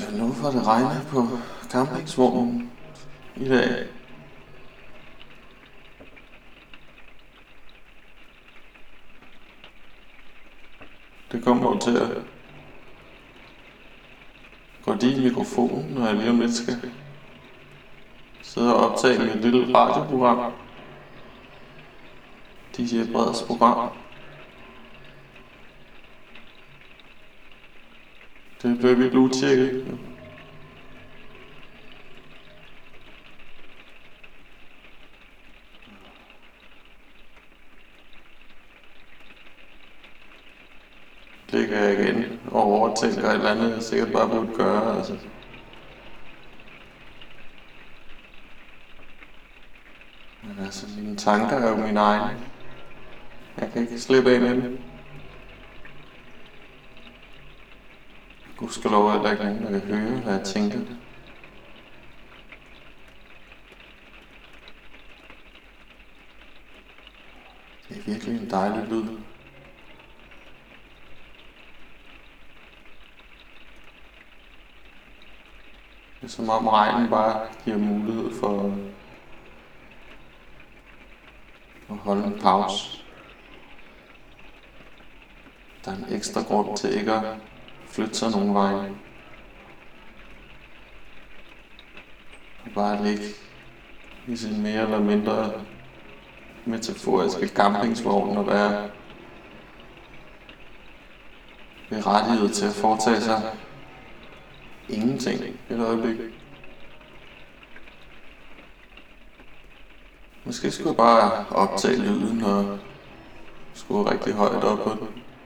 Nu får det regne på campingsvognen i dag. Det kommer jo til at gå lige i mikrofonen, når jeg lige om lidt skal sidde og optage mit lille radioprogram. DJ Breds program. Det blev vi blodtjekket. Ligger jeg igen og overtænker et eller andet, jeg sikkert bare burde gøre, altså. Men altså, mine tanker er jo mine egne. Jeg kan ikke slippe af med dem. Gudskelov er der ikke nogen, der kan høre, hvad jeg tænker. Det er virkelig en dejlig lyd. Det er som om regnen bare giver mulighed for at holde en pause. Der er en ekstra grund til ikke at flytte sig nogen vegne. Og bare ligge i sin mere eller mindre metaforiske campingsvogn og være berettiget til at foretage sig ingenting et øjeblik. Måske skulle jeg bare optage lyden og skrue rigtig højt op på den.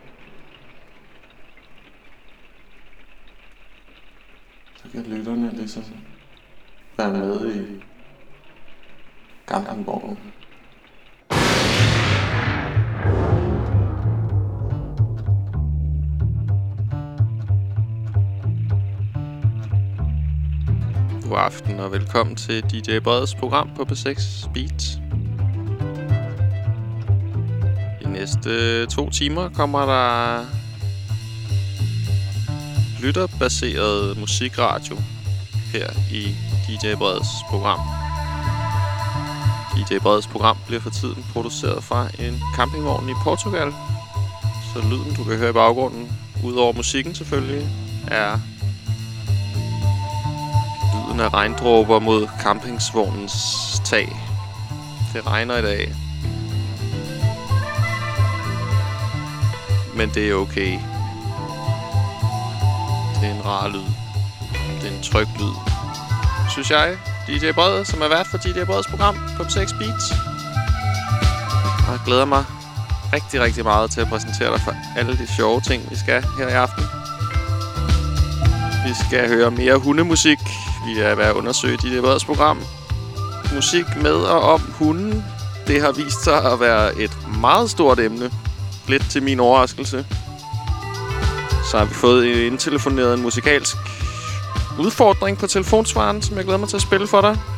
Så kan lytterne ligesom være med i campingvognen. God aften og velkommen til DJ Breds program på P6 Beat. De næste 2 timer kommer der lytterbaseret musikradio her i DJ Breds program. DJ Breds program bliver for tiden produceret fra en campingvogn i Portugal. Så lyden du kan høre i baggrunden, udover musikken selvfølgelig, er af regndråber mod campingsvognens tag. Det regner i dag. Men det er okay. Det er en rar lyd. Det er en tryg lyd. Synes jeg. DJ Bred, som er vært for DJ Breds program på P6 Beat. Og jeg glæder mig rigtig, rigtig meget til at præsentere dig for alle de sjove ting, vi skal her i aften. Vi skal høre mere hundemusik. Vi er ved at undersøge DJ Breds program. Musik med og om hunden. Det har vist sig at være et meget stort emne. Lidt til min overraskelse. Så har vi fået indtelefoneret en musikalsk udfordring på telefonsvaren, som jeg glæder mig til at spille for dig.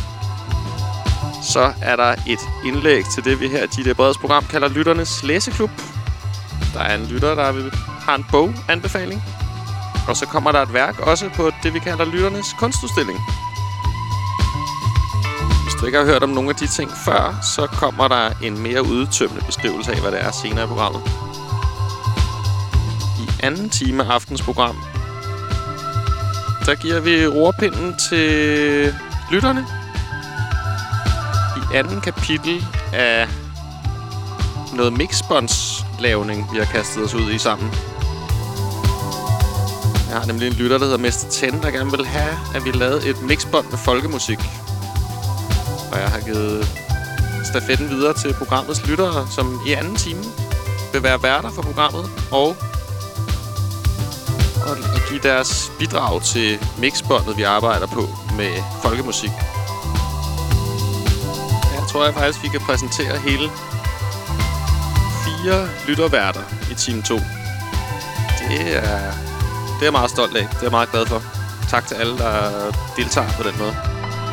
Så er der et indlæg til det, vi her i DJ Breds program kalder Lytternes Læseklub. Der er en lytter, der har en boganbefaling. Og så kommer der et værk også på det, vi kalder Lytternes Kunstudstilling. Hvis du ikke har hørt om nogle af de ting før, så kommer der en mere udtømmende beskrivelse af, hvad det er senere i programmet. I anden time af aftens program, der giver vi rorpinden til lytterne. I anden kapitel af noget mixbåndslavning, vi har kastet os ud i sammen. Jeg har nemlig en lytter, der hedder Mester 10, der gerne vil have, at vi lavede et mixbånd med folkemusik. Og jeg har givet stafetten videre til programmets lyttere, som i anden time vil være værter for programmet og give deres bidrag til mixbåndet, vi arbejder på med folkemusik. Jeg tror faktisk, vi kan præsentere hele 4 lytterværter i time 2. Det er jeg meget stolt af. Det er jeg meget glad for. Tak til alle, der deltager på den måde.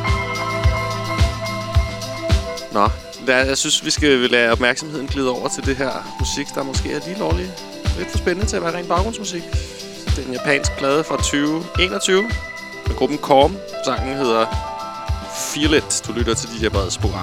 Nå, jeg synes, vi skal lade opmærksomheden glide over til det her musik, der måske er lige lovligt lidt for spændende til at være ren baggrundsmusik. Det er en japansk plade fra 2021 med gruppen Korm. Sangen hedder Feel It. Du lytter til DJ Breds program.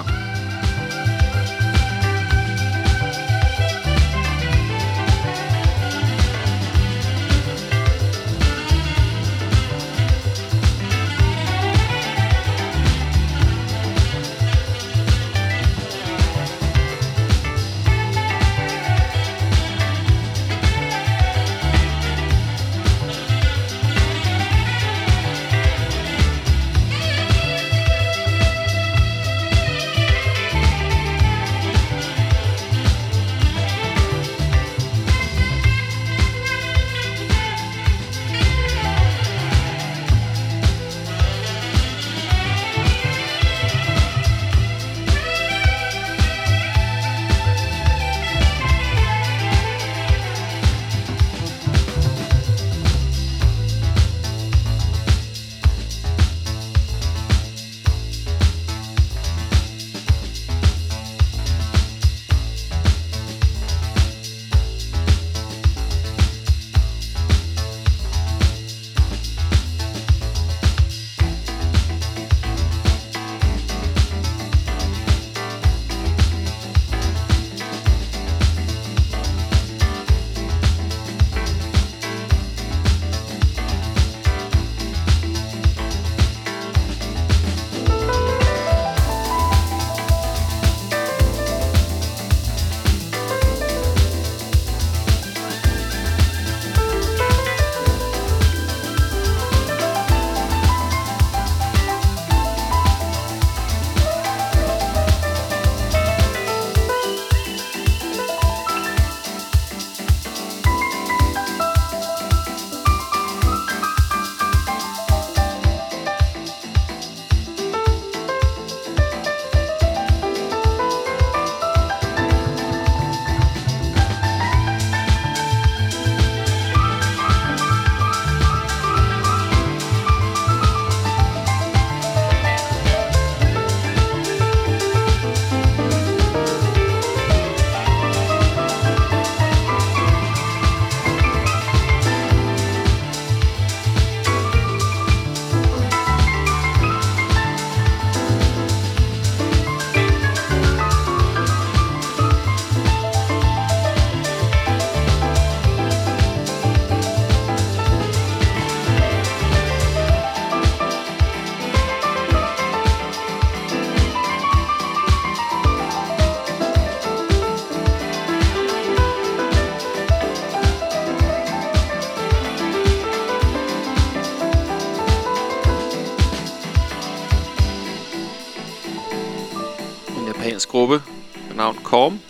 Gruppe med navn Korm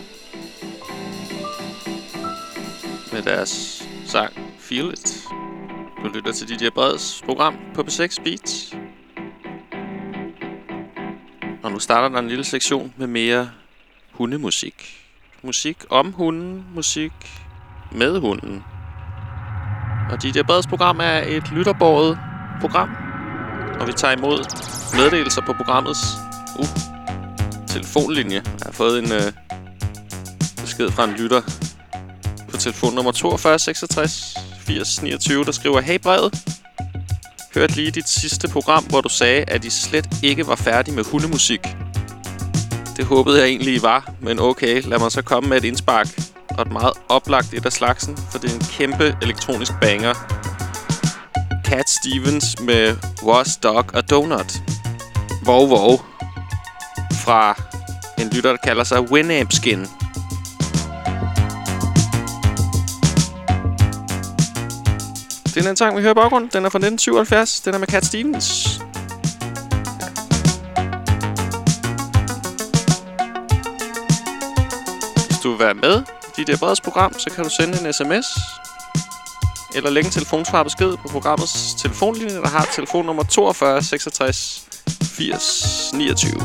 med deres sang Feel It. Du lytter til DJ Breds program på P6 Beats. Og nu starter der en lille sektion med mere hundemusik. Musik om hunden, musik med hunden. Og DJ Breds program er et lytterbåret program, og vi tager imod meddelelser på programmets telefonlinje. Jeg har fået en besked fra en lytter på telefonnummer 42 66 80 29, der skriver: Hey Brevet, hørte lige dit sidste program, hvor du sagde, at I slet ikke var færdig med hundemusik. Det håbede jeg egentlig I var, men okay, lad mig så komme med et indspark. Og et meget oplagt et af slagsen, for det er en kæmpe elektronisk banger. Cat Stevens med Was Dog a Donut. Wow. Fra en lytter, der kalder sig Winamp-Skin. Det er en sang, vi hører i baggrunden. Den er fra 1977. Den er med Cat Stevens. Hvis du vil være med i dit Breds program, så kan du sende en sms eller lægge en telefonsvar besked på programmets telefonlinje, der har telefonnummer 42 66 80 29.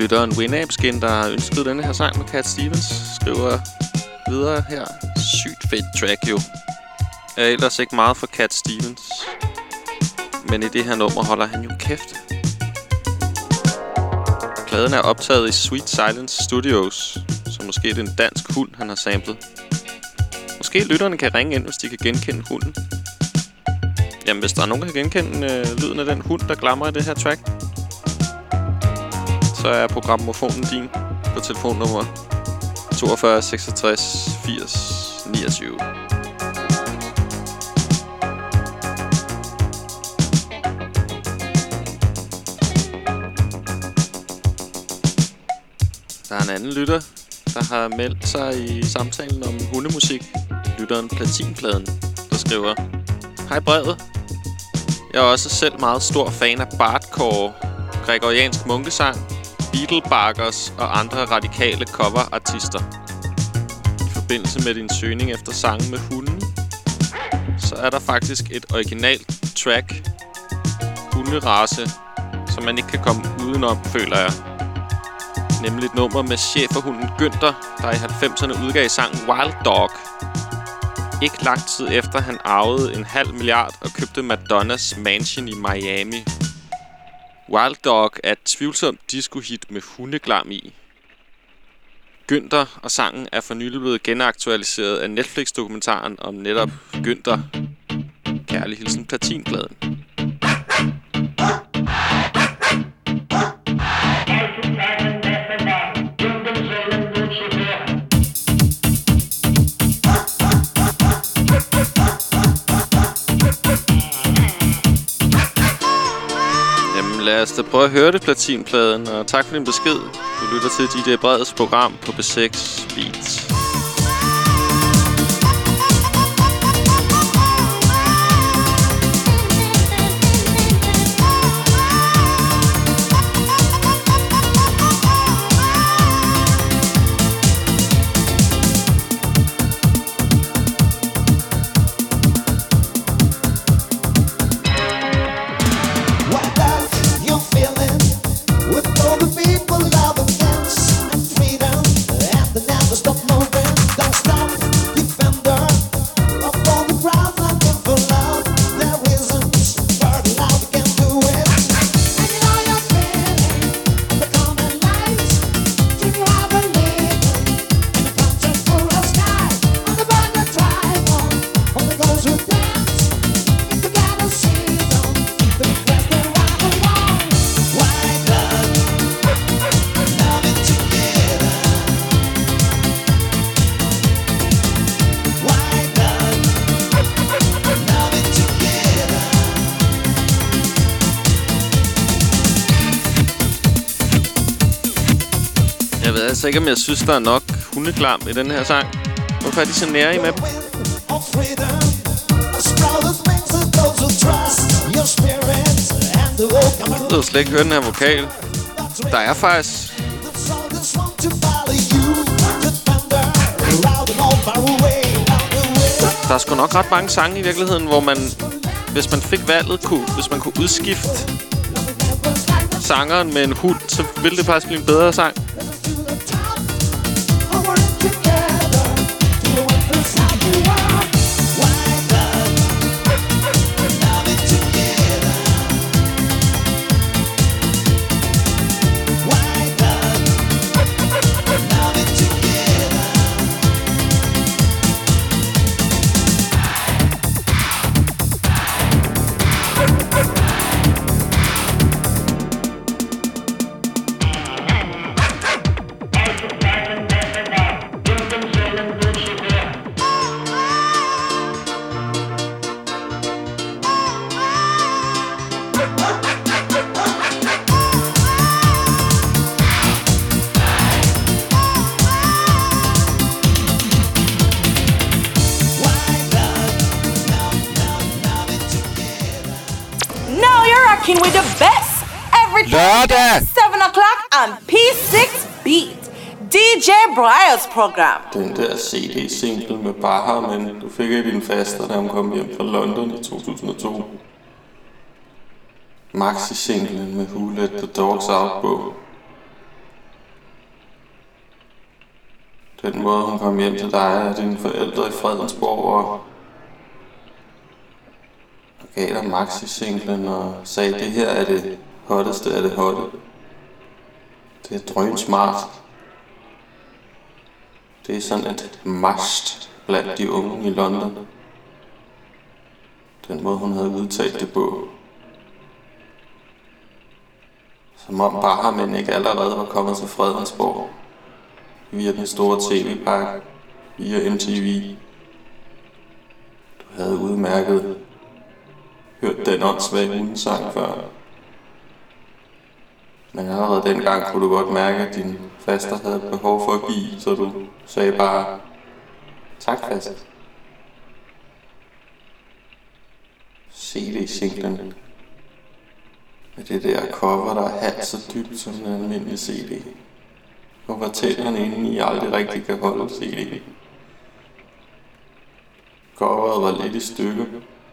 lytteren Winabskin, der har ønsket denne her sang med Cat Stevens, skriver videre her. Sygt fedt track jo. Jeg er ellers ikke meget for Cat Stevens, men i det her nummer holder han jo kæft. Pladen er optaget i Sweet Silence Studios, så måske det er en dansk hund, han har samlet. Måske lytterne kan ringe ind, hvis de kan genkende hunden. Jamen, hvis der er nogen, der kan genkende lyden af den hund, der glamrer i det her track, så er programmofonen din på telefonnummer 42 66 80 29. Der er en anden lytter, der har meldt sig i samtalen om hundemusik. Lytteren Platinpladen, der skriver: Hej brevet. Jeg er også selv meget stor fan af Bardcore, gregoriansk munkesang, Beetlebarkers og andre radikale coverartister. I forbindelse med din søgning efter sange med hunden, så er der faktisk et originalt track, hunderace, som man ikke kan komme udenom, føler jeg. Nemlig et nummer med schæferhunden Günther, der i 90'erne udgav sangen Wild Dog. Ikke lang tid efter han arvede 500 million og købte Madonnas mansion i Miami. Wild Dog er et tvivlsomt disco-hit med hundeglam i. Günther og sangen er for nylig blevet genaktualiseret af Netflix-dokumentaren om netop Günther. Kærlig hilsen Platinpladen. Lad os da prøve at høre det, Platinpladen, og tak for din besked. Du lytter til DJ Breds program på B6 Beats. Jeg ved ikke, om jeg synes, der er nok hundeglam i den her sang. Hvorfor er de så nære i med dem? Jeg ved slet ikke høre den her vokal. Der er faktisk... Der er sgu nok ret mange sange i virkeligheden, hvor man, hvis man fik valget, hvis man kunne udskifte sangeren med en hund, så ville det faktisk blive en bedre sang. With the best every Thursday, 7 o'clock on P6 Beat. DJ Breyers program. Den der CD-single med Baha, men du fik i din faster, da han kom hjem fra London i 2002. Maxi-singlen med Who Let The Dogs Out på. Den måde, hun kom hjem til dig og dine forældre i Fredensborg og gav dig maxi-singlen og sagde, det her er det hotteste af det hotte. Det er drønsmart. Det er sådan et must blandt de unge i London. Den måde, hun havde udtalt det på. Som om Bahamænd ikke allerede var kommet til Fredensborg. Via den store tv-pakke. Via MTV. Du havde udmærket hørt den åndssvage hundesang før. Men allerede dengang kunne du godt mærke, at din faster havde behov for at give, så du sagde bare, tak faster. CD-singlen med det der cover, der er halvt så dybt som en almindelig CD. Og hvor tænderne inde i aldrig rigtig kan holde CD'en. Coveret var lidt i stykker.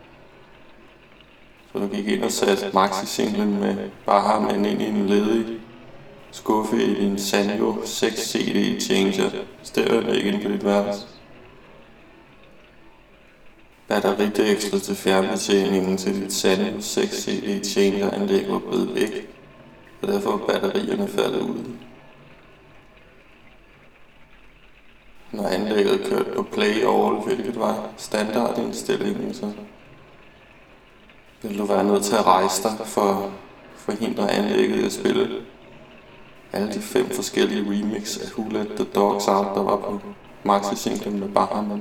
Så du gik ind og satte maxi-singlen med Bahamænd ind i en ledig skuffe i din Sanyo 6 CD changer. Stereoanlæg ind på dit værelse. Batteridækslet til fjernbetjeningen til dit Sanyo 6 CD changer anlæg var blevet væk. Og derfor var batterierne faldet ud. Når anlægget kørte på play all, hvilket var standardindstillingen, så vil du være nødt til at rejse dig for at forhindre anlægget at spille alle de 5 forskellige remix af Who Let The Dogs Out, der var på maxi-singlen med Bahamænd.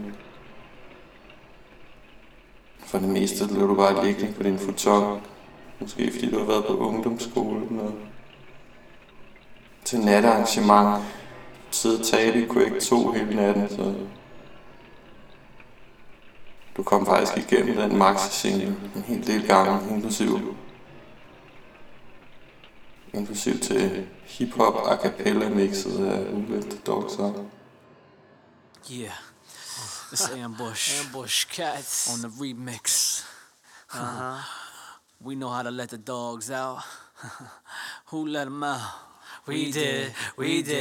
For det meste blev du bare liggende på din futon. Måske fordi du har været på ungdomsskolen og til nattearrangement. Sidde og tale i Quake 2 hele natten, så du kom faktisk igennem den maxi-single en hel del gange, inklusiv til hip-hop a cappella mixet af Who Let The Dogs Out. Yeah, it's Ambush Cats on the remix. We know how to let the dogs out. Who let them out? We did. Who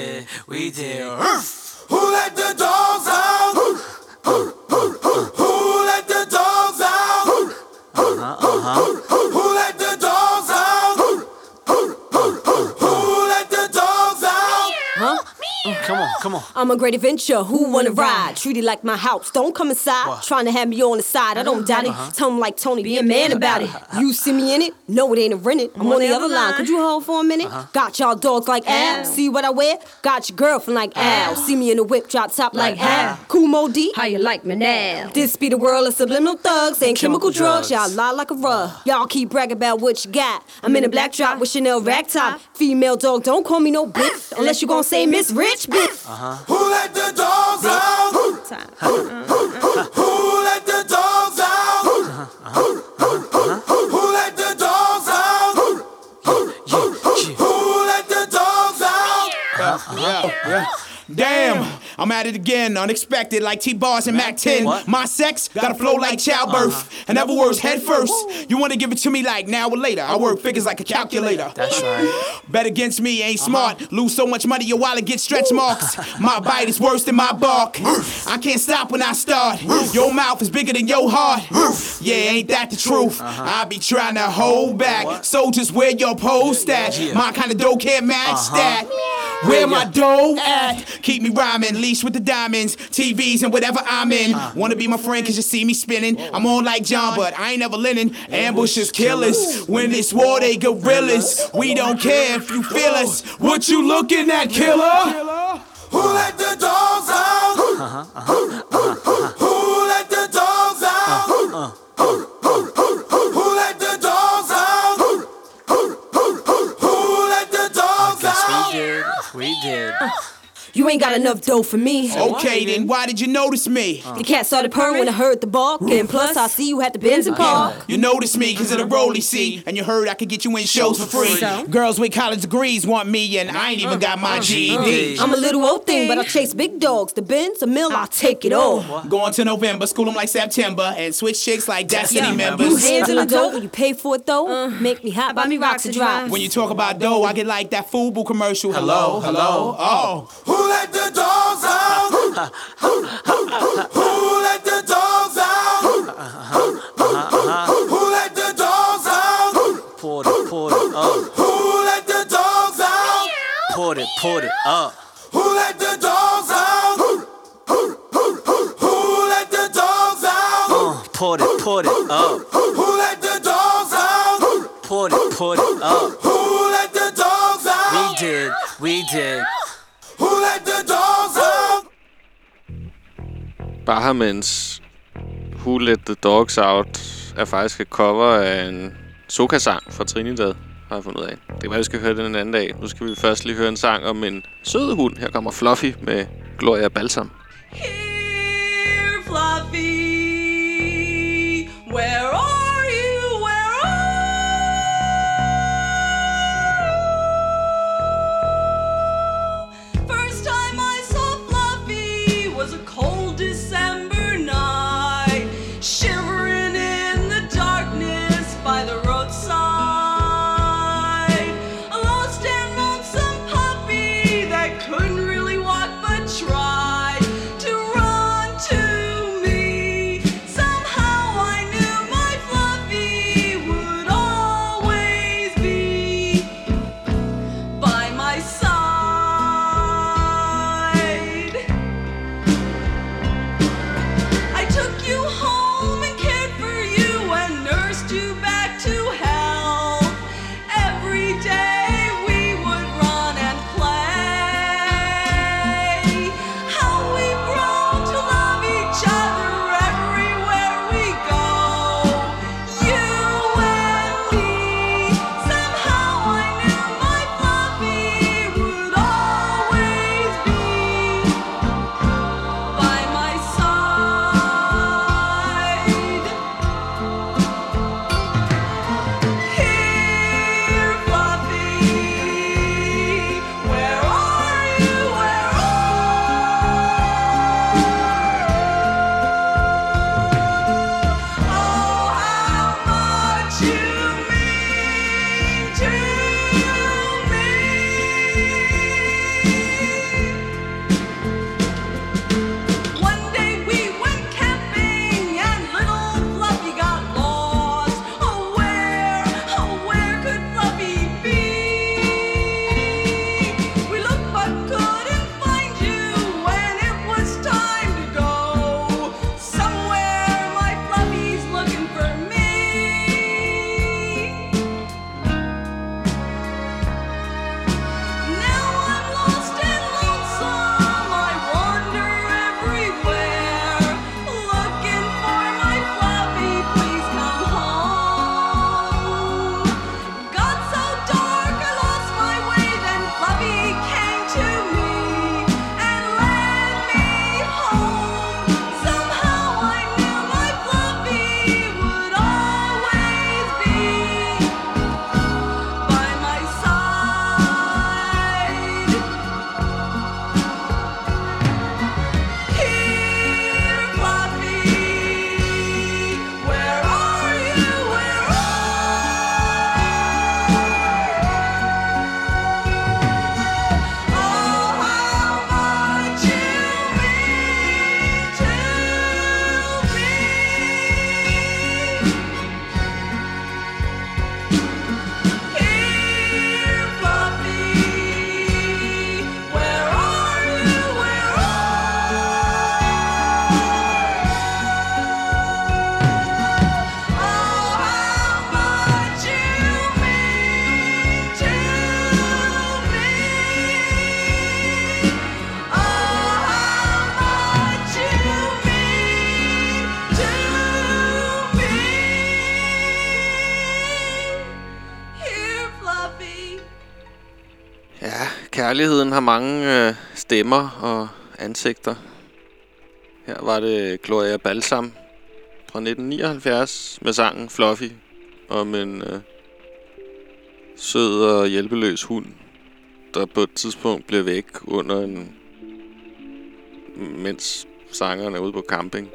let the dogs out? Who let the dogs out? Who let the dogs out? Who let the dogs out? Huh? Come on. I'm a great adventure, who wanna ride? Treat it like my house, don't come inside. Trying to have me on the side, I don't doubt it. Tell him like Tony, be a man about it. You see me in it? No, it ain't a rented. I'm on the other line, could you hold for a minute? Got y'all dogs like Al, see what I wear? Got your girlfriend like Al, see me in the whip, drop top like Al. Cool Mo D, how you like me now? This be the world of subliminal thugs and chemical drugs. Y'all lie like a rug, y'all keep bragging about what you got. I'm in a black drop with Chanel rack top. Female dog, don't call me no bitch, unless you gon' say Miss Rich bitch. Who let the dogs out? Who let the dogs out? Who let the dogs out? Who let the dogs out? Yeah. Damn, I'm at it again, unexpected like T-Bars and Mac 10. What? My sex got a flow like childbirth. In other words, head first. You wanna give it to me like now or later. I work figures like a calculator. That's right. Bet against me ain't smart. Lose so much money your wallet gets stretch marks. My bite is worse than my bark. I can't stop when I start. Your mouth is bigger than your heart. Yeah, ain't that the truth? I be trying to hold back. So just where your post at? My kind of dough can't match that. Where my dough at? Keep me rhyming, leash with the diamonds, TVs and whatever I'm in. Wanna be my friend cause you see me spinning. I'm on like John, but I ain't never linen. Ambushers, killers. When it's war, they gorillas. We don't care if you feel us. What you looking at, killer? Who let the dogs out? Who let the dogs out? Who let the dogs out? Who let the dogs out? We did. You ain't got enough dough for me. Okay, then why did you notice me? The cat started purring when I heard the bark. And plus, I see you had the Benz and Park. You noticed me cause of the rollie seat. And you heard I could get you in shows for free. Girls with college degrees want me and I ain't even got my GED. I'm a little old thing, but I chase big dogs. The Benz, a mill, I'll take it all. Going to November, school them like September. And switch chicks like Destiny members. Hands in the dough, when you pay for it though. Make me hot, buy me rocks to drive. When you talk about dough, I get like that FUBU commercial. Hello, oh. Who let the the dogs out? Who let the dogs out? Who let the dogs out? Put it up. Who let the dogs out? Put it up. Who let the dogs out? Who let the dogs out? Put it up. Who let the dogs out? Put it up. Who let the dogs out? We did. Who let the dogs out? Bahamans Who Let The Dogs Out er faktisk et cover af en soca-sang fra Trinidad, har jeg fundet ud af. Det kan være, vi skal høre den en anden dag. Nu skal vi først lige høre en sang om en sød hund. Her kommer Fluffy med Gloria Balsam. Here, Fluffy, where are you? Where are you? First time I saw Fluffy was a cold December night, shivering in the darkness by the roadside. A lost and lonesome puppy that couldn't really walk but tried to run to me. Somehow I knew my Fluffy would always be by my side. I took you home and cared for you and nursed you back to health. Every day we would run and play. How we've grown to love each other everywhere we go. You and me. Somehow I knew my Fluffy would always be by my side. Here, Fluffy, where are you? Where are Oh, how much you mean to me. One day we went camping and little Fluffy got lost. Oh, where could Fluffy be? We looked but couldn't find you when it was time to go. Somewhere my Fluffy's looking for me. Now I'm lost and lonesome. I wander everywhere, looking for my Fluffy. Please come home. Got so dark I lost my way. Then Fluffy came to me and led me home. Somehow I knew my Fluffy would always be by my side. Here, Fluffy, where are you? Where are Oh, how much you mean to me. Here, Fluffy, where are you? Where are Oh, how much you mean to me. Oh, how much you mean to me. Here, Fluffy. Ja, kærligheden har mange stemmer og ansigter. Her var det Gloria Balsam fra 1979 med sangen Fluffy om en sød og hjælpeløs hund, der på et tidspunkt blev væk under mens sangerne er ude på camping.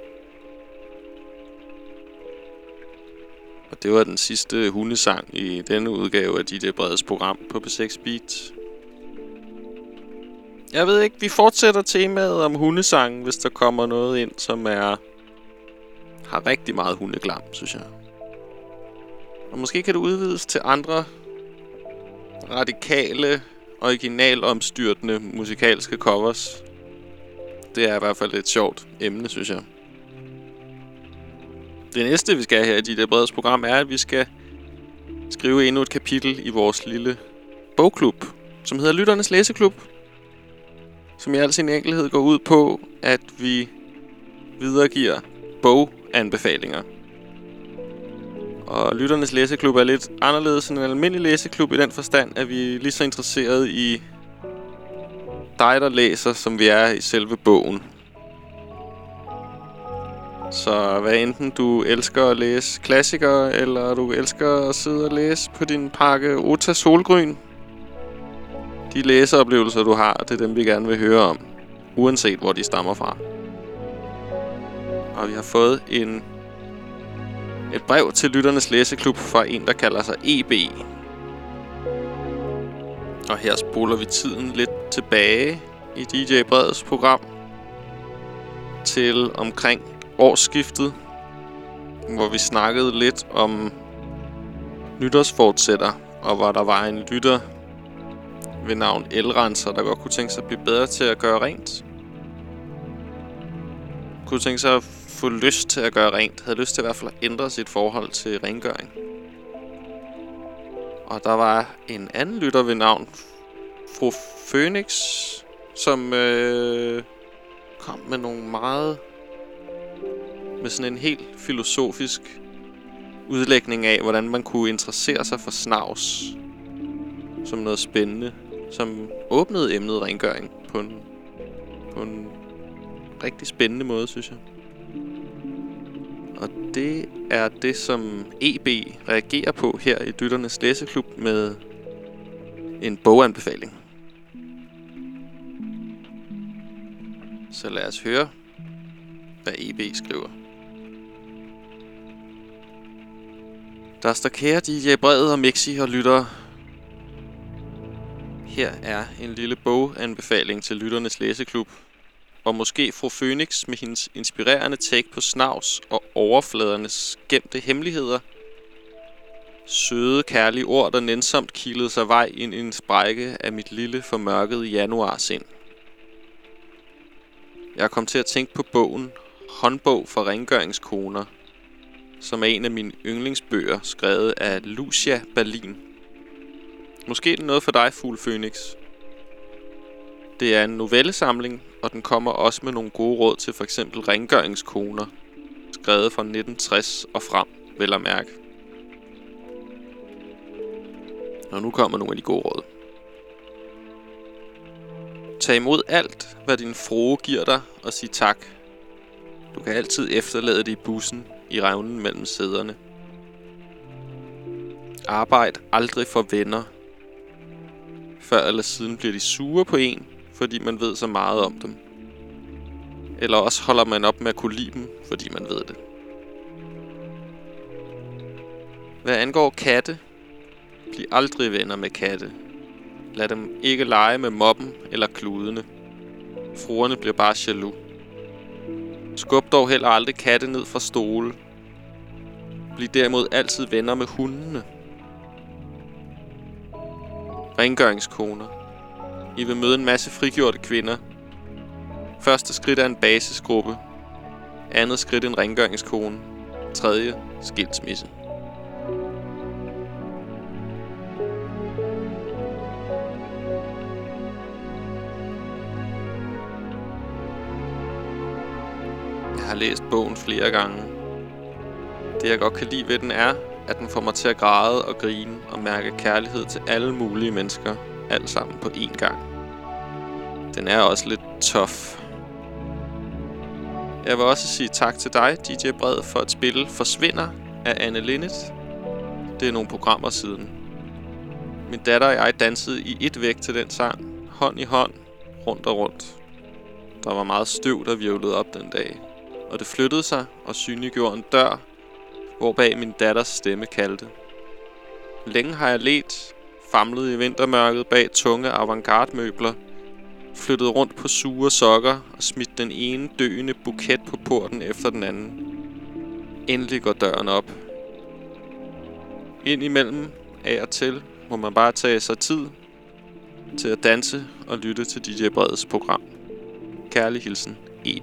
Og det var den sidste hundesang i denne udgave af DJ Breds program på P6 Beat. Jeg ved ikke, vi fortsætter temaet om hundesange, hvis der kommer noget ind, som har rigtig meget hundeglam, synes jeg. Og måske kan det udvides til andre radikale, originalomstyrtende musikalske covers. Det er i hvert fald et sjovt emne, synes jeg. Det næste, vi skal her i DJ Breds program, er, at vi skal skrive endnu et kapitel i vores lille bogklub, som hedder Lytternes Læseklub. Som i al sin enkelhed går ud på, at vi videregiver boganbefalinger. Og Lytternes Læseklub er lidt anderledes end en almindelig læseklub i den forstand, at vi er lige så interesseret i dig, der læser, som vi er i selve bogen. Så hvad enten du elsker at læse klassikere, eller du elsker at sidde og læse på din pakke Ota Solgryn, de læseoplevelser, du har, det er dem, vi gerne vil høre om, uanset hvor de stammer fra. Og vi har fået et brev til Lytternes Læseklub fra en, der kalder sig EB. Og her spoler vi tiden lidt tilbage i DJ Breds program til omkring årsskiftet, hvor vi snakkede lidt om nytårsfortsætter, og hvor der var en lytter ved navn Elrenser, der godt kunne tænke sig at blive bedre til at gøre rent. Kunne tænke sig at få lyst til at gøre rent. Havde lyst til i hvert fald at ændre sit forhold til rengøring. Og der var en anden lytter ved navn Fru Phoenix, som kom med nogle meget... med sådan en helt filosofisk udlægning af, hvordan man kunne interessere sig for snavs som noget spændende, som åbnede emnet rengøring på en rigtig spændende måde, synes jeg. Og det er det, som EB reagerer på her i Lytternes Læseklub med en boganbefaling. Så lad os høre, hvad EB skriver. Der står kære DJ Brede og Mixi og lyttere. Her er en lille boganbefaling til Lytternes Læseklub. Og måske Fru Phoenix med hendes inspirerende take på snavs og overfladernes gemte hemmeligheder. Søde, kærlige ord, der nænsomt kilede sig vej ind i en sprække af mit lille, formørkede januarsind. Jeg kom til at tænke på bogen Håndbog for rengøringskoner, som er en af mine yndlingsbøger, skrevet af Lucia Berlin. Måske er det noget for dig, Fugl Phoenix. Det er en novellesamling, og den kommer også med nogle gode råd til f.eks. rengøringskoner, skrevet fra 1960 og frem, vel at mærke. Og nu kommer nogle af de gode råd. Tag imod alt, hvad din frue giver dig, og sig tak. Du kan altid efterlade det i bussen, i revnen mellem sæderne. Arbejd aldrig for venner. Før eller siden bliver de sure på en, fordi man ved så meget om dem. Eller også holder man op med at kunne lide dem, fordi man ved det. Hvad angår katte, bliv aldrig venner med katte. Lad dem ikke lege med mobben eller kludene. Fruerne bliver bare jaloux. Skub dog heller aldrig katte ned fra stole. Bliv derimod altid venner med hundene. Rengøringskoner. I vil møde en masse frigjorte kvinder. Første skridt er en basisgruppe. Andet skridt en rengøringskone. Tredje skilsmisse. Jeg har læst bogen flere gange. Det jeg godt kan lide ved den er, at den får mig til at græde og grine og mærke kærlighed til alle mulige mennesker, alt sammen på én gang. Den er også lidt tough. Jeg vil også sige tak til dig, DJ Bred, for at spille Forsvinder af Anne Linnet. Det er nogle programmer siden. Min datter og jeg dansede i et væk til den sang, hånd i hånd, rundt og rundt. Der var meget støv, der hvirvlede op den dag, og det flyttede sig og synliggjorde en dør, hvorbag min datters stemme kaldte. Længe har jeg ledt, famlet i vintermørket bag tunge avantgarde-møbler, flyttet rundt på sure sokker og smidt den ene døende buket på porten efter den anden. Endelig går døren op. Ind imellem, af og til, må man bare tage sig tid til at danse og lytte til DJ Breds program. Kærlig hilsen, EB.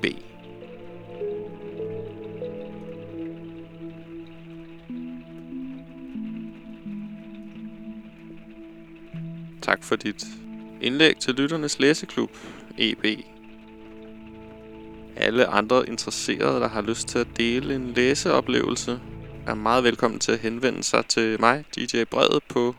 Tak for dit indlæg til Lytternes Læseklub, EB. Alle andre interesserede, der har lyst til at dele en læseoplevelse, er meget velkommen til at henvende sig til mig, DJ Brevet, på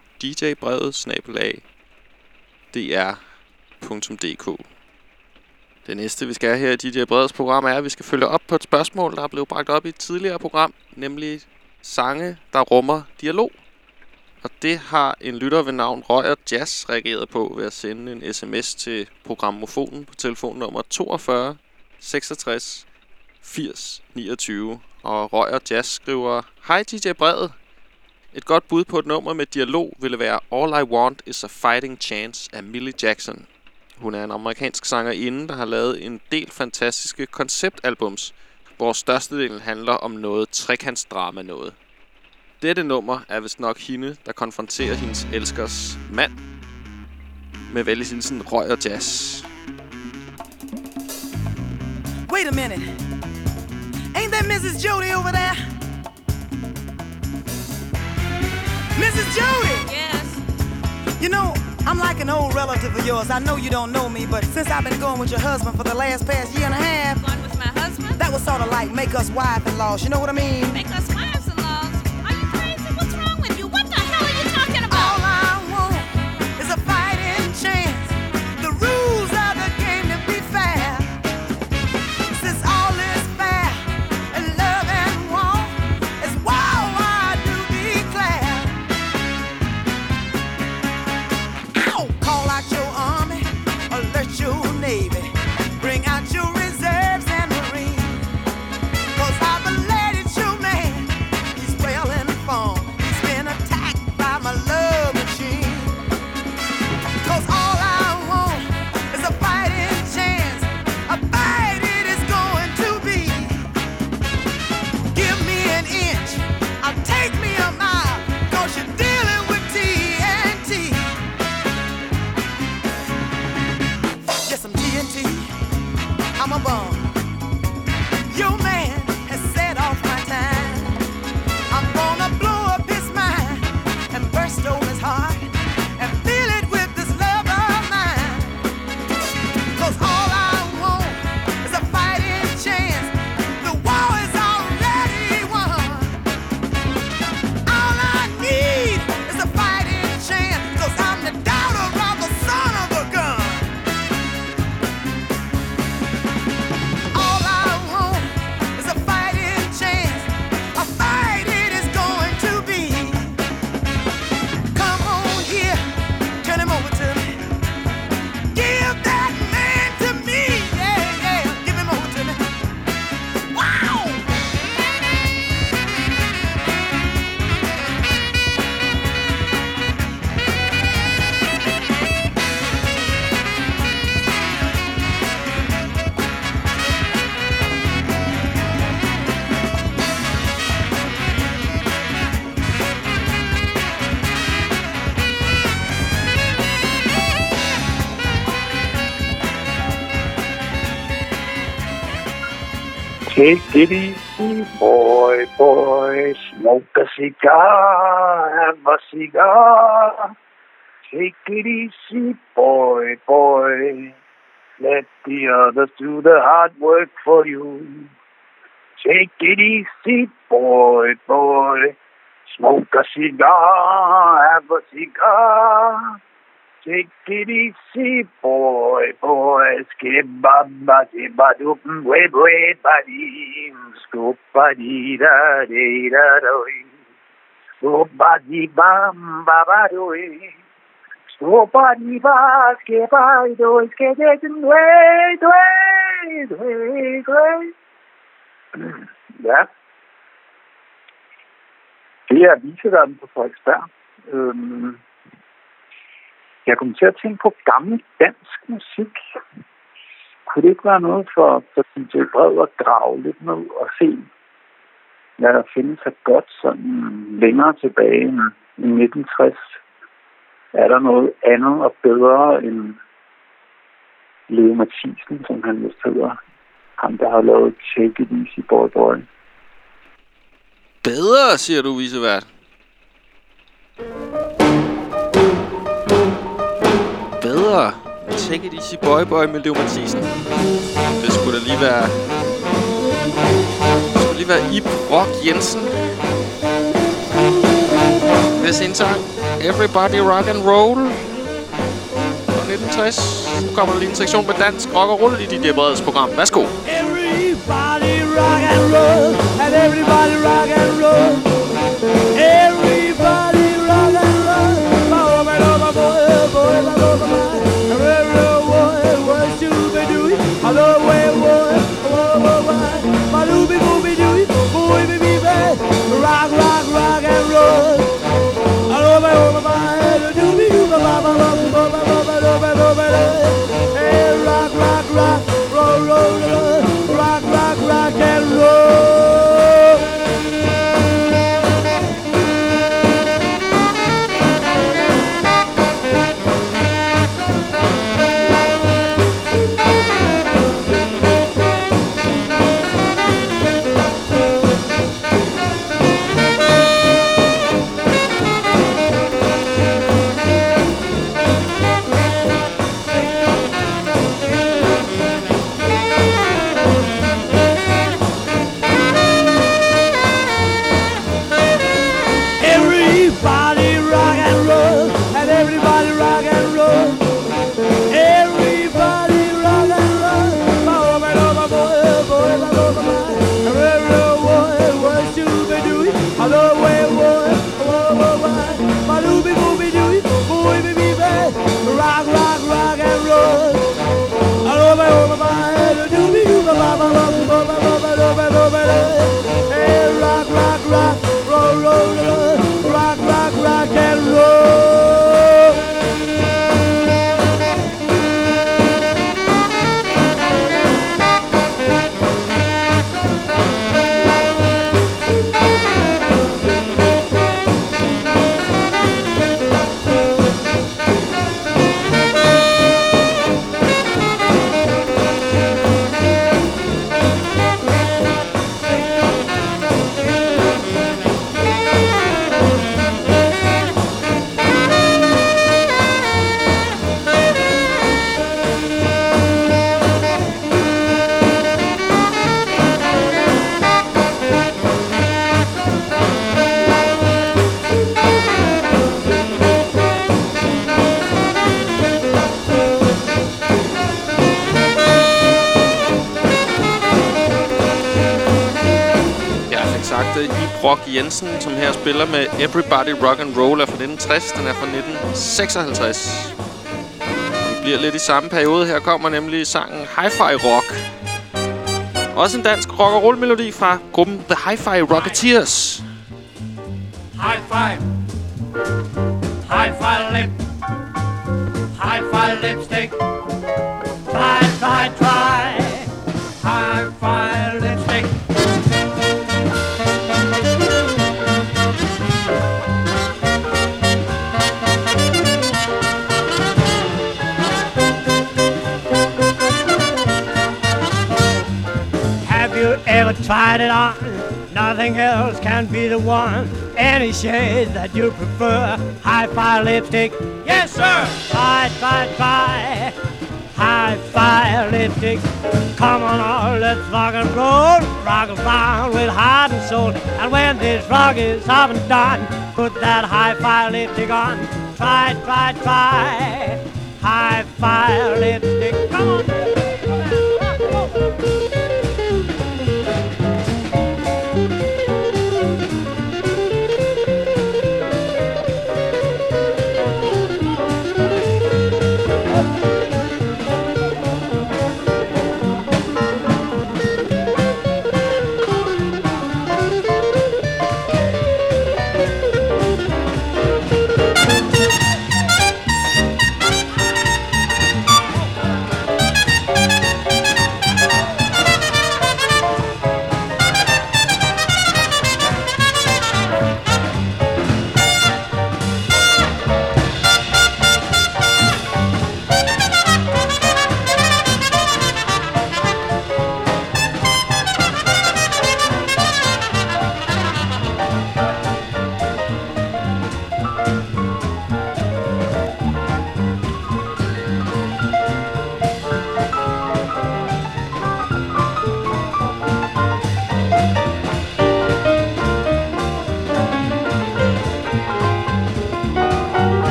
djbrevet@dr.dk. Det næste, vi skal her i DJ Breds program, er, at vi skal følge op på et spørgsmål, der er blevet bragt op i et tidligere program, nemlig sange, der rummer dialog. Og det har en lytter ved navn Røger Jazz reageret på ved at sende en sms til programmofonen på telefonnummer 42 66 80 29. Og Røger Jazz skriver: Hej DJ Brevet. Et godt bud på et nummer med dialog ville være All I Want Is A Fighting Chance af Millie Jackson. Hun er en amerikansk sangerinde, der har lavet en del fantastiske konceptalbums, hvor størstedelen handler om noget trekantsdrama noget. Dette nummer er vist nok hende, der konfronterer hendes elskers mand. Med venlig hilsen Røger Jazz. Wait a minute. Ain't that Mrs. Jody over there? Mrs. Jody! Yes. You know, I'm like an old relative of yours. I know you don't know me, but since I've been going with your husband for the past year and a half, Going with my husband? that was sort of like make us wife-in-laws. You know what I mean? Make us wives-in-laws? Are you crazy? What's wrong with you? What the hell are you talking about? All I want is a fighting chance. The rules of the game to be fair. Since all is fair and love and war is wow, I do declare. Ow! Call out your army, alert your navy, bring out your reserves and marines. 'Cause I believe it's your man, he's well informed. He's been attacked by my love machine. 'Cause all I want is a fighting chance. A fight it is going to be. Give me an inch, I'll take me a mile. 'Cause you're dealing with TNT. Yes, I'm TNT. I'm a bomb. Your man has set off my time. I'm gonna blow up his mind and burst open his heart and fill it with this love of mine. 'Cause all I want is a fighting chance. The war is already won. All I need is a fighting chance. 'Cause I'm the daughter of the son of a gun. All I want is a fighting chance. A fight it is going to be. Come on here, turn him over to me. Give that man to me. Yeah, yeah, give him over to me. Wow! Take it easy, boy, boy. Smoke a cigar, have a cigar. Take it easy, boy, boy. Let the others do the hard work for you. Take it easy, boy, boy. Smoke a cigar, have a cigar. Take it easy, boy, boy. Skibba-ba-di-ba-doop, way-way-ba-dee. Scoop-ba-dee-da-dee-da-dee. Scoop-ba-dee-bam-ba-ba-dee. Scoop-ba-dee-ba, skibba-dee-doo, skibba-dee-doo, Ja. Det er Viseverden på Frederiksberg. Jeg kom til at tænke på gammel dansk musik. Kunne det ikke være noget for DJ Bred at grave lidt ned og se, hvad der findes så godt sådan længere tilbage end 1960? Er der noget andet og bedre end Leo Mathisen, som han vist hedder? Ham, der har lavet Take It Easy Boy Boy. Bedre, siger du, vicevært. Bedre. Take It Easy Boy Boy med Leo Mathisen. Det skulle da lige være... Det skulle lige være Ib Rock Jensen. Med sin sang Everybody Rock and Roll fra 1960. Nu kommer der lige en sektion med dansk rock og roll i dit Breds program. Værsgo. Everybody rock and roll, and everybody rock and roll. Everybody rock and roll. Rock, rock, rock and roll. Hey, rock, rock, rock, roll, roll, roll. Rock, rock, rock and roll. Rock Jensen, som her spiller med Everybody Rock and Roll, er fra 1960. Den er fra 1956. Vi bliver lidt i samme periode. Her kommer nemlig sangen Hi-Fi Rock. Også en dansk rock og roll melodi fra gruppen The Hi-Fi Rocketeers. Hi-Fi. Hi-Fi lip. Hi-Fi lipstick. Try, try, try. Hi-Fi lipstick. Ever tried it on? Nothing else can be the one. Any shade that you prefer. Hi-Fi lipstick. Yes, sir. Try, try, try. Hi-Fi lipstick. Come on, all, let's rock and roll. Rock around with heart and soul. And when this rock is up and done, put that Hi-Fi lipstick on. Try, try, try. Hi-Fi lipstick. Come on.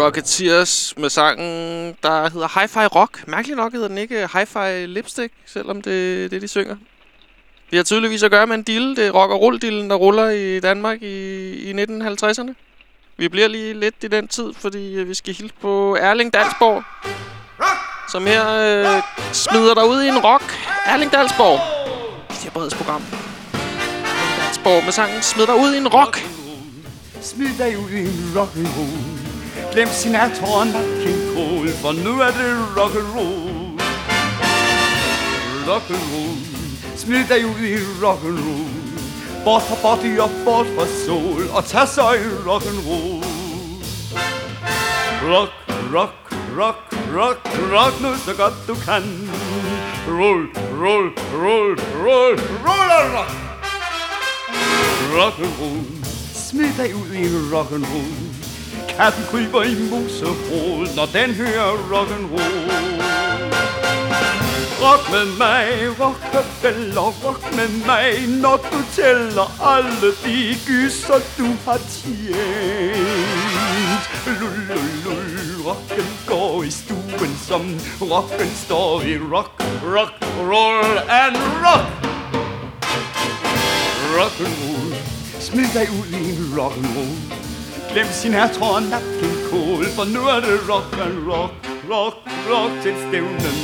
Rocketeers med sangen, der hedder Hi-Fi Rock. Mærkeligt nok hedder den ikke Hi-Fi Lipstick, selvom det er det, de synger. Vi har tydeligvis at gøre med en dille. Det er rock- og roll-dillen, der ruller i Danmark i 1950'erne. Vi bliver lige lidt i den tid, fordi vi skal hilse på Erling Dalsborg, som her smider dig ud i en rock. Erling Dalsborg. Det er Breds program. Erling Dalsborg med sangen Smid dig ud i en rock. Smid dig ud i en rock'n'roll. Glem Sinatra og Nat King Cole, for nu er det rock'n'roll. Rock'n'roll. Smid dig ud i rock'n'roll. Bort fra body og bort fra soul, og tag så i rock'n'roll. Rock, rock, rock, rock, rock nu så godt du kan. Roll, roll, roll, roll, roll og rock. Rock'n'roll. Smid dig ud i rock'n'roll. Katten kryber i musehål, når den hører rock'n'roll. Rock med mig, Rockefeller, rock med mig, når du tæller alle de gyser, du har tjent. Lululul, rocken går i stuen, som rocken står i rock, rock, roll and rock. Rock'n'roll, smid dig ud i en rock'n'roll. Glem Sinatra og Nat King Cole, for nu er det rock and rock, rock, rock til stævnen.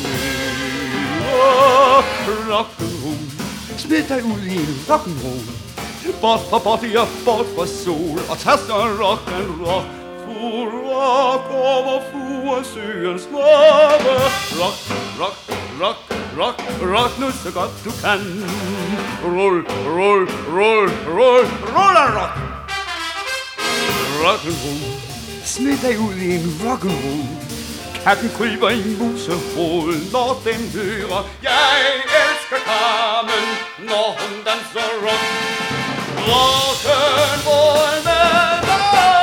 Rock'n'roll, smid dig ud i en rock'n'roll. Bort fra body og bort fra soul, og tag så rock and rock. Fugl rock over Furesøens lave. Rock, rock, rock, rock, rock nu så godt du kan. Roll, roll, roll, roll, roll and rock. Rock'n'roll, smid dig ud i en rock'n'roll. Katten kryber i musehål, når den hører jeg elsker Carmen, når hun danser rock. Rock'n'roll med dig.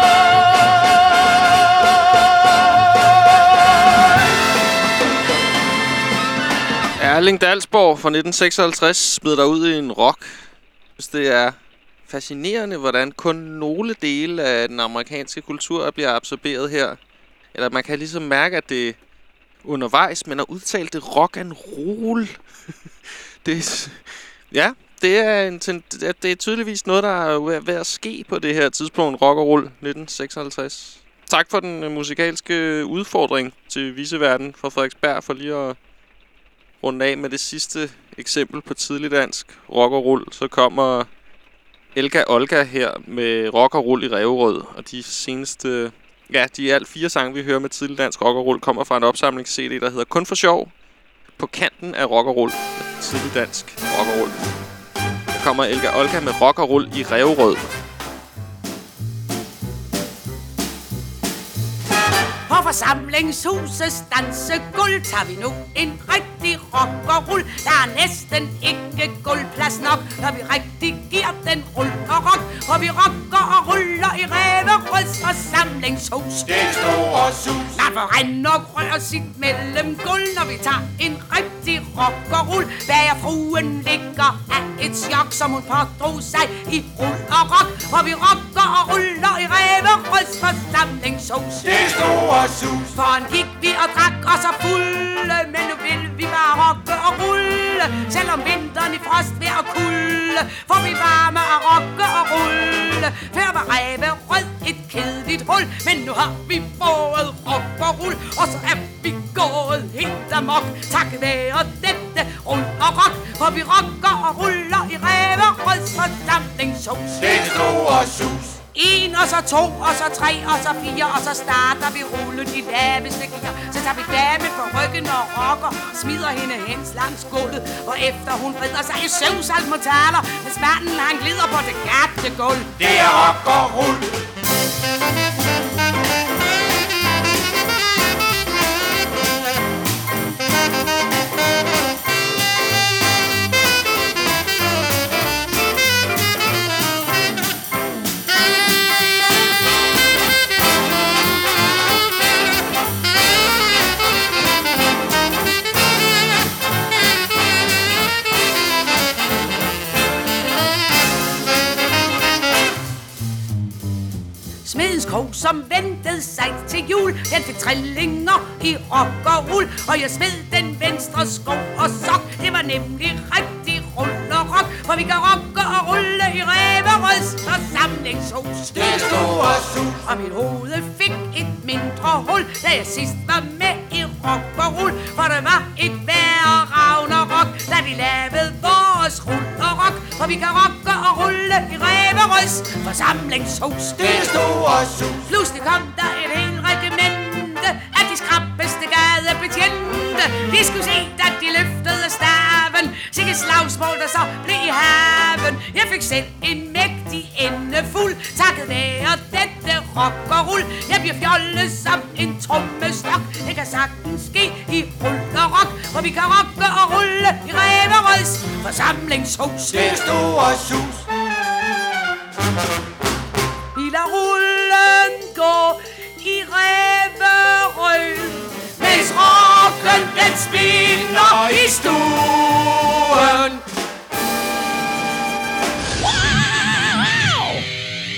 Erling Dalsborg fra 1956 smider dig ud i en rock. Hvis det er fascinerende, hvordan kun nogle dele af den amerikanske kultur bliver absorberet her. Eller man kan ligesom mærke, at det undervejs, men at udtale det rock and roll. Det er tydeligvis noget, der er ved at ske på det her tidspunkt. Rock og roll 1956. Tak for den musikalske udfordring til viseverden fra Frederiksberg for lige at runde af med det sidste eksempel på tidlig dansk rock og roll. Så kommer Elga Olga her med rock og roll i Ræverød, og de seneste... Ja, de alt 4 sange, vi hører med tidlig dansk rock og roll, kommer fra en opsamlings-CD, der hedder Kun for sjov. På kanten af rock og roll. Tidlig dansk rock og roll. Der kommer Elga Olga med rock og roll i Ræverød. På forsamlingshusets dansegulv tager vi nu en rigtig rock og rull. Der er næsten ikke gulvplads nok, når vi rigtig giver den rull og rock. For vi rocker og ruller i Ræverøds forsamlingshus. Det er store sus. Lad for rende og røre sit mellemgulv, når vi tager en rigtig rock og rull. Bagerfruen ligger af et chok, som hun pådrog sig i rull og rock. For vi rocker og ruller i Ræverøds forsamlingshus. Det er store sus. Foran gik vi og drak os og fulde, men nu vil vi bare rocke og rulle. Selvom vinteren i frost ved at kulde, får vi varme og rocke og rulle. Før var Ræverød et kedeligt hul, men nu har vi fået rock og rull. Og så er vi gået helt amok, takket være dette rull og rock. For vi rocker og ruller i Ræverøds forsamlingshus. Det er store sus. 1, og så 2, og så 3, og så 4, og så starter vi rullen i laveste gear. Så tager vi damen på ryggen og rocker, smider hende hens langs gulvet. Og efter hun vrider sig i søvsaltmortaler, mens manden han glider på det glatte gulv. Det er rock og rull. ko, som ventede sig til jul. Den fik trillinger i rock og rull, og jeg smed den venstre sko og sok. Det var nemlig rigtig rull og rock, for vi kan rocke og rulle i ræverøds forsamlingshus. Det store sus. Og mit hoved fik et mindre hul, da jeg sidst var med i rock og rull. For det var et værre ragnarok, da vi lavede vores rull og rock. For vi kan rocke og rulle i ræverøds forsamlingshus. Det store sus. Pludselig kom der et helt regimente af de skrappeste gadebetjente. De skulle se, da de løftede staven. Sikke slagsmål, der så blev i haven. Jeg fik selv en mægtig ende fuld, takket være dette rock og rull. Jeg bliver fjollet som en trommestok. Det kan sagtens ske i rull og rock, for vi kan rocke og rulle i ræverøds forsamlingshus. Det store sus. Vi lader rullen gå i ræverød, mens rocken den spiller i stuen. Wow!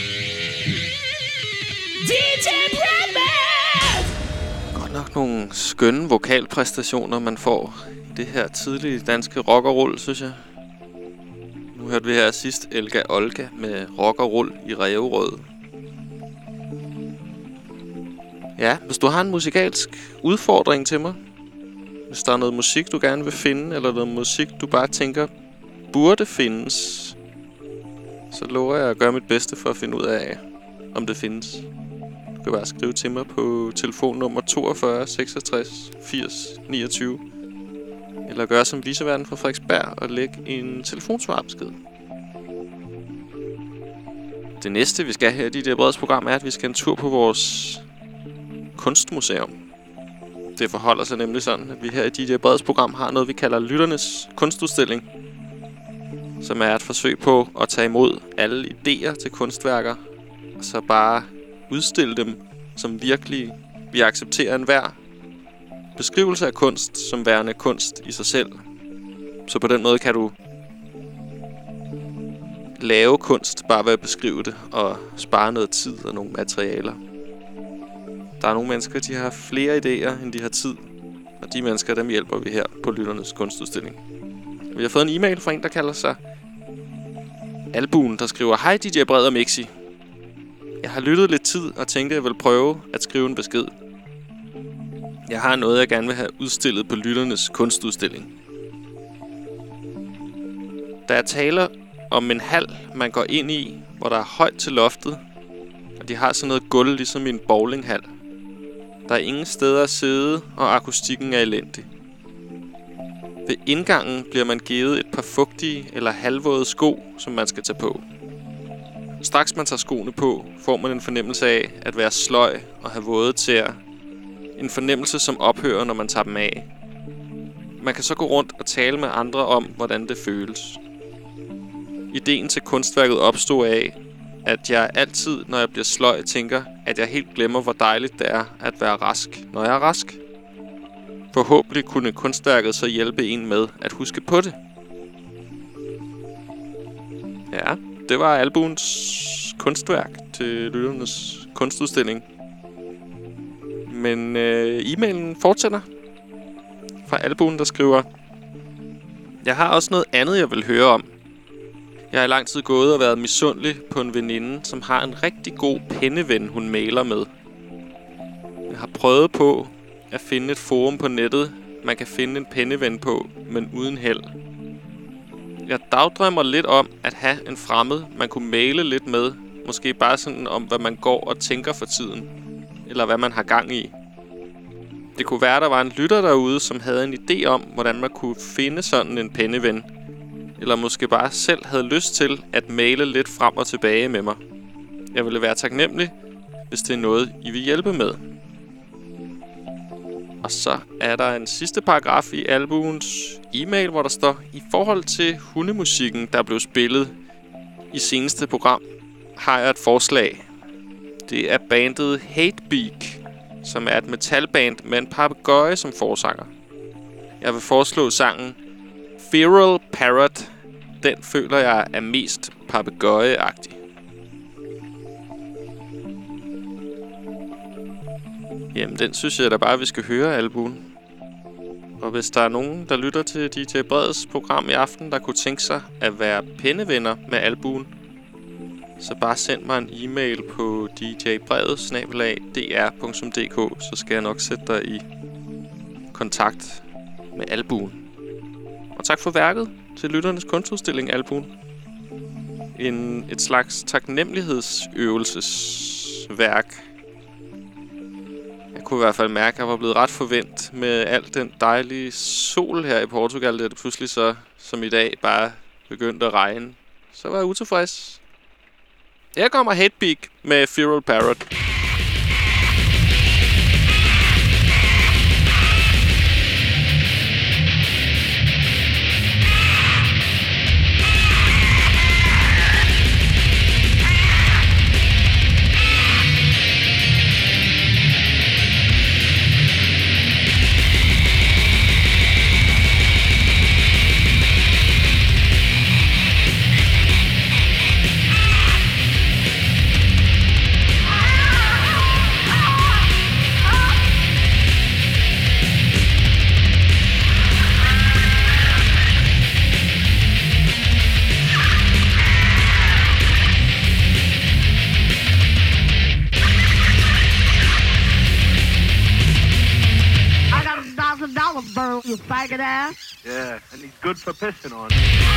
DJ Bradman! Godt nok nogle skønne vokalpræstationer, man får i det her tidlige danske rock og roll, synes jeg. Nu hørte vi her sidst Elga Olga med rock og roll i ræverød. Ja, hvis du har en musikalsk udfordring til mig, hvis der er noget musik, du gerne vil finde, eller noget musik, du bare tænker burde findes, så lover jeg at gøre mit bedste for at finde ud af, om det findes. Du kan bare skrive til mig på telefonnummer 42 66 80 29, eller gøre som viceverden fra Frederiksberg og lægge en telefonsvarbesked. Det næste, vi skal her i det Breds program, er, at vi skal en tur på vores kunstmuseum. Det forholder sig nemlig sådan, at vi her i DJ Breds program har noget, vi kalder Lytternes Kunstudstilling, som er et forsøg på at tage imod alle idéer til kunstværker, og så bare udstille dem som virkelige. Vi accepterer enhver beskrivelse af kunst som værende kunst i sig selv. Så på den måde kan du lave kunst bare ved at beskrive det og spare noget tid og nogle materialer. Der er nogle mennesker, de har flere idéer, end de har tid. Og de mennesker, dem hjælper vi her på Lytternes Kunstudstilling. Vi har fået en e-mail fra en, der kalder sig Albuen, der skriver: Hej DJ Bred og Mixi. Jeg har lyttet lidt tid og tænkte, at jeg vil prøve at skrive en besked. Jeg har noget, jeg gerne vil have udstillet på Lytternes Kunstudstilling. Der er taler om en hal, man går ind i, hvor der er højt til loftet, og de har sådan noget gulv ligesom i en bowlinghal. Der er ingen steder at sidde, og akustikken er elendig. Ved indgangen bliver man givet et par fugtige eller halvvåde sko, som man skal tage på. Straks man tager skoene på, får man en fornemmelse af at være sløj og have våde tæer. En fornemmelse, som ophører, når man tager dem af. Man kan så gå rundt og tale med andre om, hvordan det føles. Ideen til kunstværket opstod af, at jeg altid, når jeg bliver sløj, tænker, at jeg helt glemmer, hvor dejligt det er at være rask, når jeg er rask. Forhåbentlig kunne kunstværket så hjælpe en med at huske på det. Ja, det var Albuens kunstværk til Lytternes Kunstudstilling. Men e-mailen fortsætter fra Albuen, der skriver: Jeg har også noget andet, jeg vil høre om. Jeg har i lang tid gået og været misundelig på en veninde, som har en rigtig god penneven, hun mailer med. Jeg har prøvet på at finde et forum på nettet, man kan finde en penneven på, men uden held. Jeg dagdrømmer lidt om at have en fremmed, man kunne maile lidt med. Måske bare sådan om, hvad man går og tænker for tiden. Eller hvad man har gang i. Det kunne være, der var en lytter derude, som havde en idé om, hvordan man kunne finde sådan en penneven. Eller måske bare selv havde lyst til at maile lidt frem og tilbage med mig. Jeg ville være taknemmelig, hvis det er noget, I vil hjælpe med. Og så er der en sidste paragraf i Albuens e-mail, hvor der står: I forhold til hundemusikken, der blev spillet i seneste program, har jeg et forslag. Det er bandet Hatebeak, som er et metalband med en papegøje som forsanger. Jeg vil foreslå sangen Feral Parrot. Den føler jeg er mest papegøjeagtig. Jamen, den synes jeg da bare, vi skal høre, albuen. Og hvis der er nogen, der lytter til DJ Breds program i aften, der kunne tænke sig at være pennevenner med albuen, så bare send mig en e-mail på djbredet@dr.dk, så skal jeg nok sætte dig i kontakt med albuen. Og tak for værket til Lytternes Kunstudstilling, albuen. Et slags taknemmelighedsøvelsesværk. Jeg kunne i hvert fald mærke, at jeg var blevet ret forvent med al den dejlige sol her i Portugal, det pludselig så, som i dag, bare begyndte at regne. Så var jeg utilfreds. Her kommer Headbeak med Feral Parrot. You faggot ass. Yeah, and he's good for pissing on.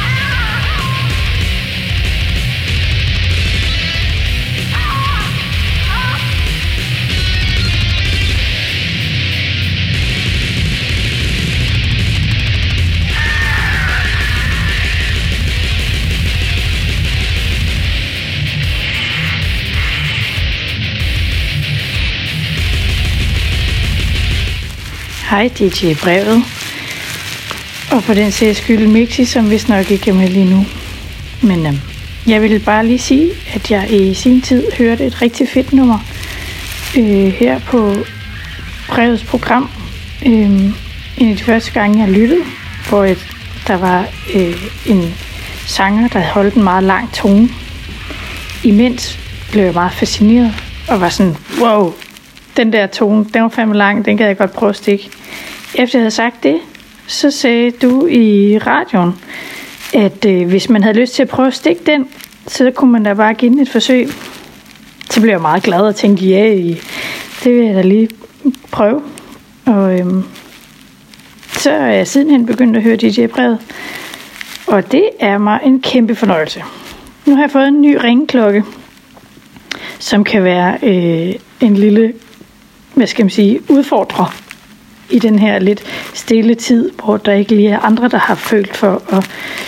Hej DJ Brevet. Og for den sags skyld Mixi, som vist nok ikke er med lige nu. Men jeg vil bare lige sige, at jeg i sin tid hørte et rigtig fedt nummer her på Brevets program. En af de første gange, jeg lyttede, hvor der var en sanger, der holdt en meget lang tone. Imens blev jeg meget fascineret og var sådan, wow, den der tone, den var fandme lang, den kan jeg godt prøve at stikke. Efter jeg havde sagt det, så sagde du i radioen, at hvis man havde lyst til at prøve at stikke den, så kunne man da bare give den et forsøg. Så blev jeg meget glad og tænkte, ja, det vil jeg da lige prøve. Og så er jeg sidenhen begyndt at høre DJ Brevet. Og det er mig en kæmpe fornøjelse. Nu har jeg fået en ny ringeklokke, som kan være en lille, hvad skal man sige, udfordrer i den her lidt stille tid, hvor der ikke lige er andre, der har følt for at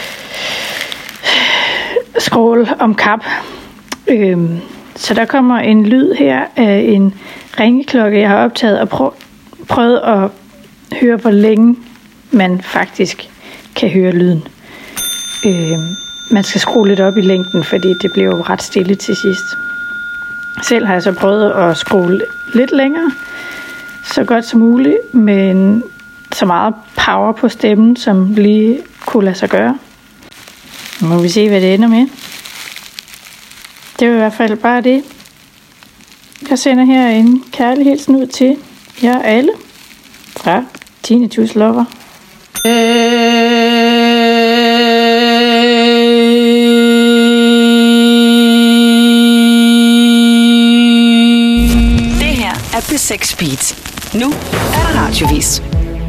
scrolle om kap. Så der kommer en lyd her af en ringeklokke, jeg har optaget og prøvet at høre, hvor længe man faktisk kan høre lyden. Man skal skrue lidt op i længden, fordi det bliver jo ret stille til sidst. Selv har jeg så prøvet at skrue lidt længere, så godt som muligt, men så meget power på stemmen, som lige kunne lade sig gøre. Nu må vi se, hvad det ender med. Det var i hvert fald bare det. Jeg sender her en kærlig hilsen ud til jer alle fra Tinnitus Lover. Er P6 Beat. Nu er der radiovis.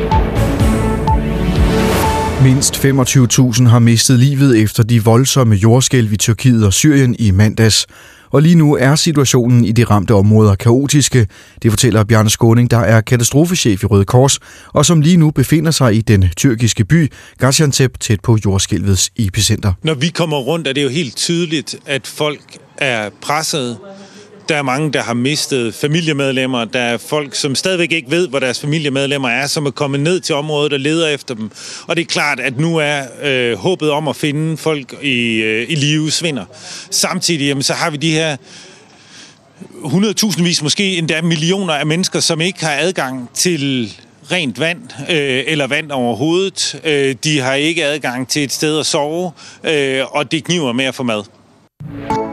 Mindst 25.000 har mistet livet efter de voldsomme jordskælv i Tyrkiet og Syrien i mandags. Og lige nu er situationen i de ramte områder kaotiske. Det fortæller Bjarne Skåning, der er katastrofechef i Røde Kors, og som lige nu befinder sig i den tyrkiske by Gaziantep tæt på jordskælvets epicenter. Når vi kommer rundt, er det jo helt tydeligt, at folk er presset. Der er mange, der har mistet familiemedlemmer. Der er folk, som stadigvæk ikke ved, hvor deres familiemedlemmer er, som er kommet ned til området og leder efter dem. Og det er klart, at nu er håbet om at finde folk i live svinder. Samtidig jamen, så har vi de her 100.000, måske endda millioner af mennesker, som ikke har adgang til rent vand eller vand overhovedet. De har ikke adgang til et sted at sove, og det kniver med at få mad.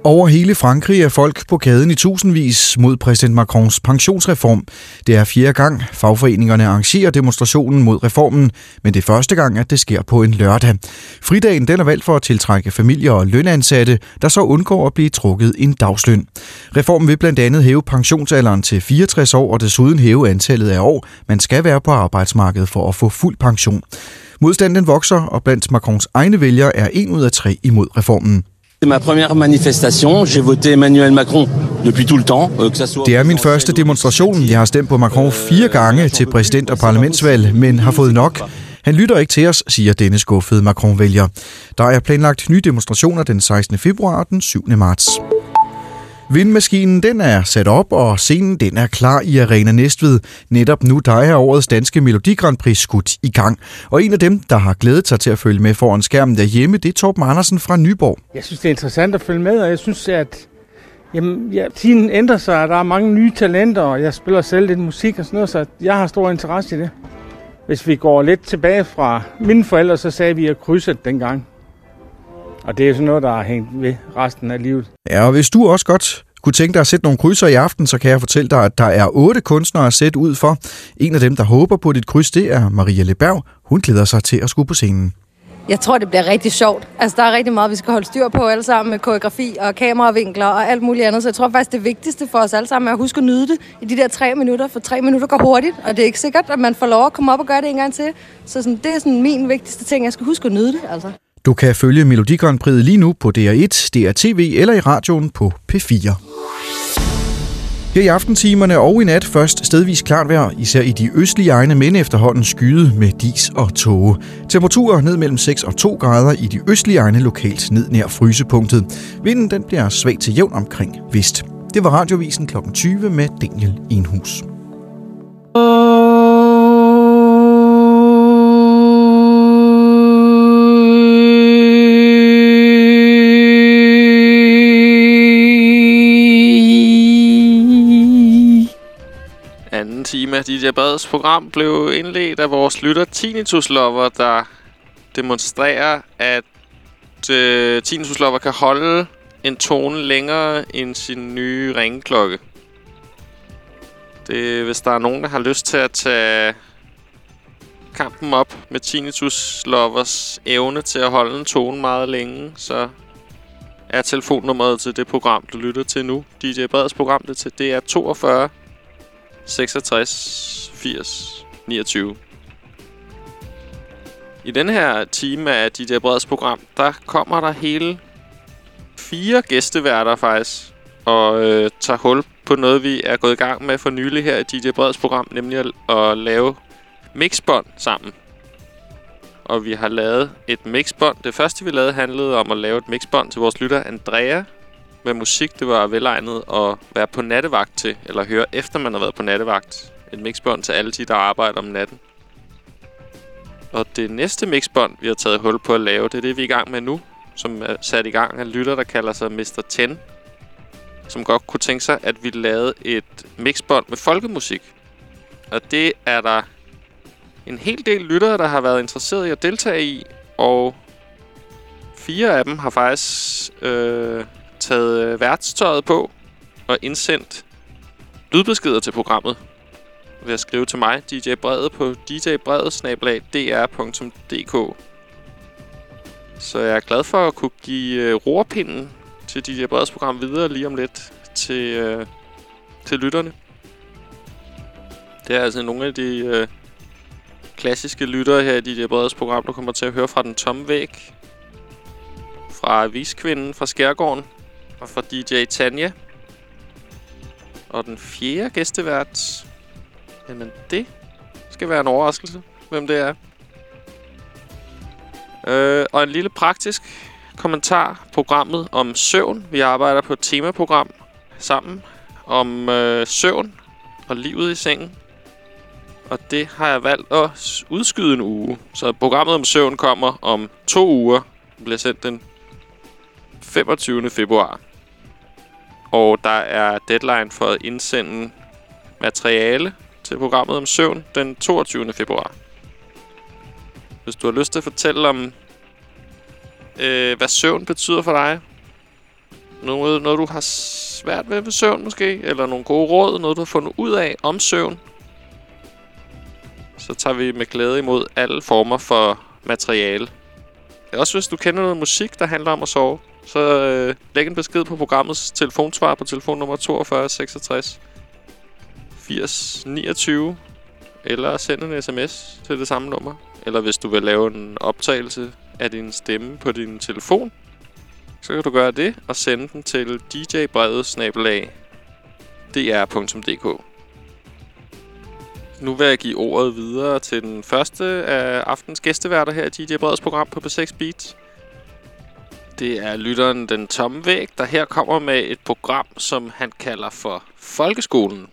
Over hele Frankrig er folk på gaden i tusindvis mod præsident Macrons pensionsreform. Det er 4. gang, fagforeningerne arrangerer demonstrationen mod reformen, men det er første gang, at det sker på en lørdag. Fridagen den er valgt for at tiltrække familier og lønansatte, der så undgår at blive trukket en dagsløn. Reformen vil blandt andet hæve pensionsalderen til 64 år og desuden hæve antallet af år, man skal være på arbejdsmarkedet for at få fuld pension. Modstanden vokser, og blandt Macrons egne vælgere er 1 ud af 3 imod reformen. C'est ma première manifestation. J'ai voté Emmanuel Macron depuis tout le temps. Det er min første demonstration. Jeg har stemt på Macron 4 gange til præsident- og parlamentsvalg, men har fået nok. Han lytter ikke til os, siger denne skuffede Macron-vælger. Der er planlagt nye demonstrationer den 16. februar og den 7. marts. Vindmaskinen den er sat op, og scenen den er klar i Arena Næstved. Netop nu der er årets danske Melodi Grand Prix skudt i gang. Og en af dem, der har glædet sig til at følge med foran skærmen derhjemme, det er Torben Andersen fra Nyborg. Jeg synes, det er interessant at følge med, og jeg synes, at tiden ændrer sig, og der er mange nye talenter, og jeg spiller selv lidt musik og sådan noget, så jeg har stor interesse i det. Hvis vi går lidt tilbage fra mine forældre, så sagde vi at krydse dengang. Og det er sådan noget, der har hængt ved resten af livet. Ja, og hvis du også godt kunne tænke dig at sætte nogle krydser i aften, så kan jeg fortælle dig, at der er 8 kunstnere at sætte ud for. En af dem, der håber på dit kryds, det er Maria Leberg. Hun glæder sig til at skulle på scenen. Jeg tror, det bliver rigtig sjovt. Altså, der er rigtig meget, vi skal holde styr på alle sammen med koreografi og kameravinkler og alt muligt andet. Så jeg tror faktisk, det vigtigste for os alle sammen er at huske at nyde det i de der 3 minutter, for 3 minutter går hurtigt, og det er ikke sikkert, at man får lov at komme op og gøre det en gang til. Så sådan, det er sådan min vigtigste ting. Jeg skal huske at nyde det, altså. Du kan følge Melodi Grand Prix lige nu på DR1, DR-TV eller i radioen på P4. Her i aftentimerne og i nat først stedvis klart vejr, især i de østlige egne, men efterhånden skyet med dis og tåge. Temperaturer ned mellem 6 og 2 grader i de østlige egne, lokalt ned nær frysepunktet. Vinden den bliver svag til jævn omkring vest. Det var Radiovisen kl. 20 med Daniel Enhus. Anden time af DJ Breds program blev indledt af vores lytter Tinnitus Lover, der demonstrerer, at Tinnitus Lover kan holde en tone længere end sin nye ringeklokke. Hvis der er nogen, der har lyst til at tage kampen op med Tinnitus Lovers evne til at holde en tone meget længe, så er telefonnummeret til det program, du lytter til nu. DJ Breds program, det er 42 66 80 29. I denne her time af DJ Breds program, der kommer der hele 4 gæsteværter faktisk, og tager hul på noget, vi er gået i gang med for nylig her i DJ Breds program, nemlig at lave mixbånd sammen. Og vi har lavet et mixbånd. Det første, vi lavede, handlede om at lave et mixbånd til vores lytter Andrea med musik. Det var velegnet at være på nattevagt til, eller høre efter man har været på nattevagt. Et mixbånd til alle de, der arbejder om natten. Og det næste mixbånd, vi har taget hul på at lave, det er det, vi er i gang med nu, som er sat i gang af en lytter, der kalder sig Mr. 10, som godt kunne tænke sig, at vi lavede et mixbånd med folkemusik. Og det er der en hel del lyttere, der har været interesseret i at deltage i, og 4 af dem har faktisk taget værtstøjet på og indsendt lydbeskeder til programmet ved at skrive til mig, DJ Brede, på djbrede@dr.dk. Så jeg er glad for at kunne give rorpinden til DJ Breds program videre lige om lidt til lytterne. Det er altså nogle af de klassiske lyttere her i DJ Breds program, du kommer til at høre fra Den Tomme Væg, fra Aviskvinden fra Skærgården og fra DJ Tanja. Og den 4. gæstevært, jamen det skal være en overraskelse, hvem det er. Og en lille praktisk kommentar. Programmet om søvn. Vi arbejder på et temaprogram sammen om søvn og livet i sengen. Og det har jeg valgt at udskyde en uge. Så programmet om søvn kommer om 2 uger. Det bliver sendt den 25. februar. Og der er deadline for at indsende materiale til programmet om søvn den 22. februar. Hvis du har lyst til at fortælle om, hvad søvn betyder for dig, noget du har svært ved søvn måske, eller nogle gode råd, noget du har fundet ud af om søvn, så tager vi med glæde imod alle former for materiale. Også hvis du kender noget musik, der handler om at sove, så læg en besked på programmets telefonsvar på telefonnummer 42 66 80 29, eller send en sms til det samme nummer. Eller hvis du vil lave en optagelse af din stemme på din telefon, så kan du gøre det og sende den til djbrevet@dr.dk. Nu vil jeg give ordet videre til den første af aftens gæsteværter her i DJ Breds program på P6 Beat. Det er lytteren Den Tomme Væg, der her kommer med et program, som han kalder for Folkeskolen.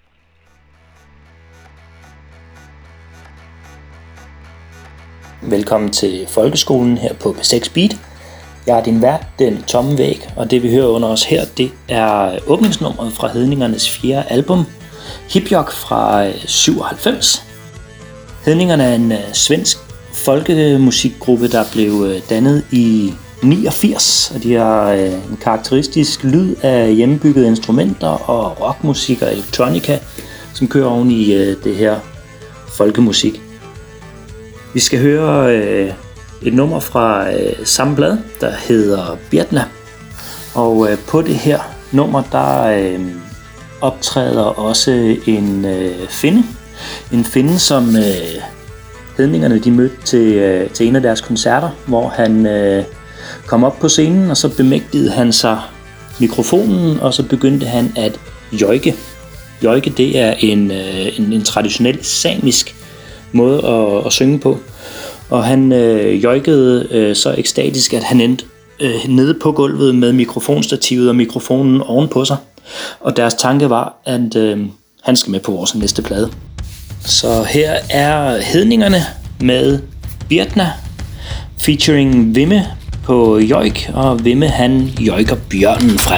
Velkommen til Folkeskolen her på P6 Beat. Jeg er din vært, Den Tomme Væg, og det vi hører under os her, det er åbningsnummeret fra Hedningernes 4. album, Hipjok fra 97. Hedningerne er en svensk folkemusikgruppe, der blev dannet i 89, og de har en karakteristisk lyd af hjemmebyggede instrumenter og rockmusik og elektronika, som kører oven i det her folkemusik. Vi skal høre et nummer fra samme blad, der hedder Birtna, og på det her nummer, der optræder også en finne. En finne, som hedningerne de mødte til en af deres koncerter, hvor han kom op på scenen, og så bemægtigede han sig mikrofonen, og så begyndte han at jojke. Jojke, det er en traditionel samisk måde at synge på. Og han jojkede så ekstatisk, at han endte nede på gulvet med mikrofonstativet og mikrofonen ovenpå sig. Og deres tanke var, at han skal med på vores næste plade. Så her er Hedningerne med Birtna, featuring Vimme på jojk, og Vimme han jojker bjørnen frem.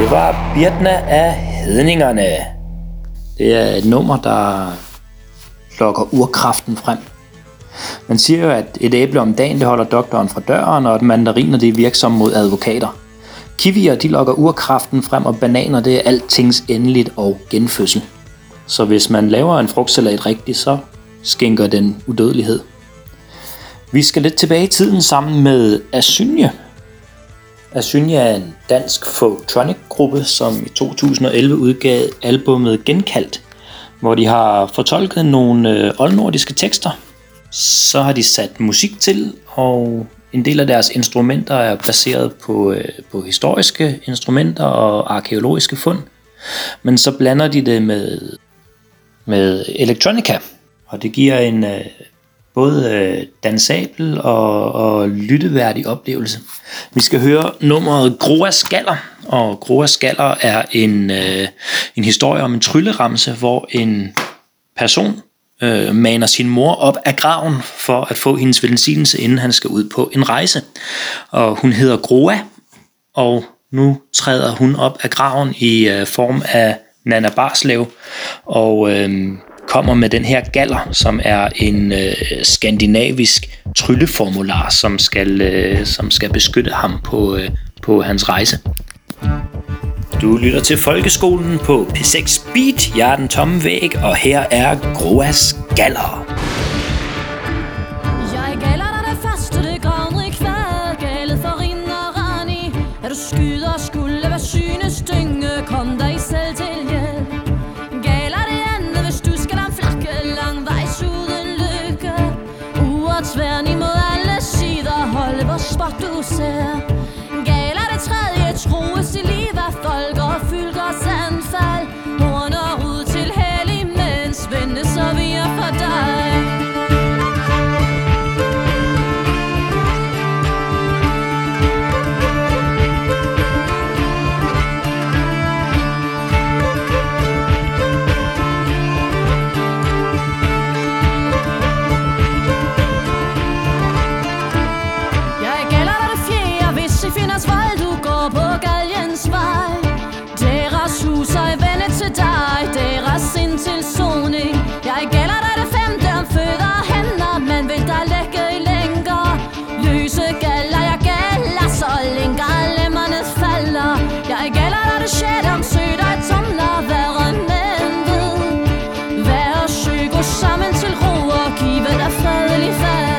Det var Birtna af Hedningerne. Det er et nummer, der lokker urkraften frem. Man siger jo, at et æble om dagen, det holder doktoren fra døren, og at mandariner, det er virksomme mod advokater. Kiwier, de lokker urkraften frem, og bananer, det er altings endeligt og genfødsel. Så hvis man laver en frugtsalat rigtigt, så skænker den udødelighed. Vi skal lidt tilbage i tiden sammen med Asynje. Asynje er en dansk folktronic-gruppe, som i 2011 udgav albummet Genkaldt, hvor de har fortolket nogle oldnordiske tekster. Så har de sat musik til, og en del af deres instrumenter er baseret på historiske instrumenter og arkæologiske fund. Men så blander de det med elektronika, og det giver en både dansabel og lytteværdig oplevelse. Vi skal høre nummeret Groa Skaller, og Groa Skaller er en historie om en trylleramse, hvor en person maner sin mor op af graven for at få hendes velsignelse, inden han skal ud på en rejse. Og hun hedder Groa, og nu træder hun op af graven i form af Nanna Barslev, og kommer med den her galler, som er en skandinavisk trylleformular, som skal beskytte ham på hans rejse. Du lytter til Folkeskolen på P6 Beat. Jeg er den tomme væg, og her er Groas galler. Jeg galler dig det første, det gravner i kvad. Galet for rind og rand i. Er du skyder og skulle være synes dynge, kom dig selv til hjælp. Galer det andet, hvis du skal om flakke langvejs uden lykke. Uretværen imod alle sider, holde hvor spot du ser. Galer det tredje, troes i liv af folk og fylkers anfald. Horner ud til hellig, mens vende så vi er for dig. Deres sind til soning. Jeg gælder dig det femte om fødder og hænder. Man vil der lægge i lænker. Løse galler, jeg gælder, så lænker lemmerne falder. Jeg gælder dig det sjette om søder og tumler. Være mænd ved. Være syg, gå sammen til ro og give dig fredelig færd.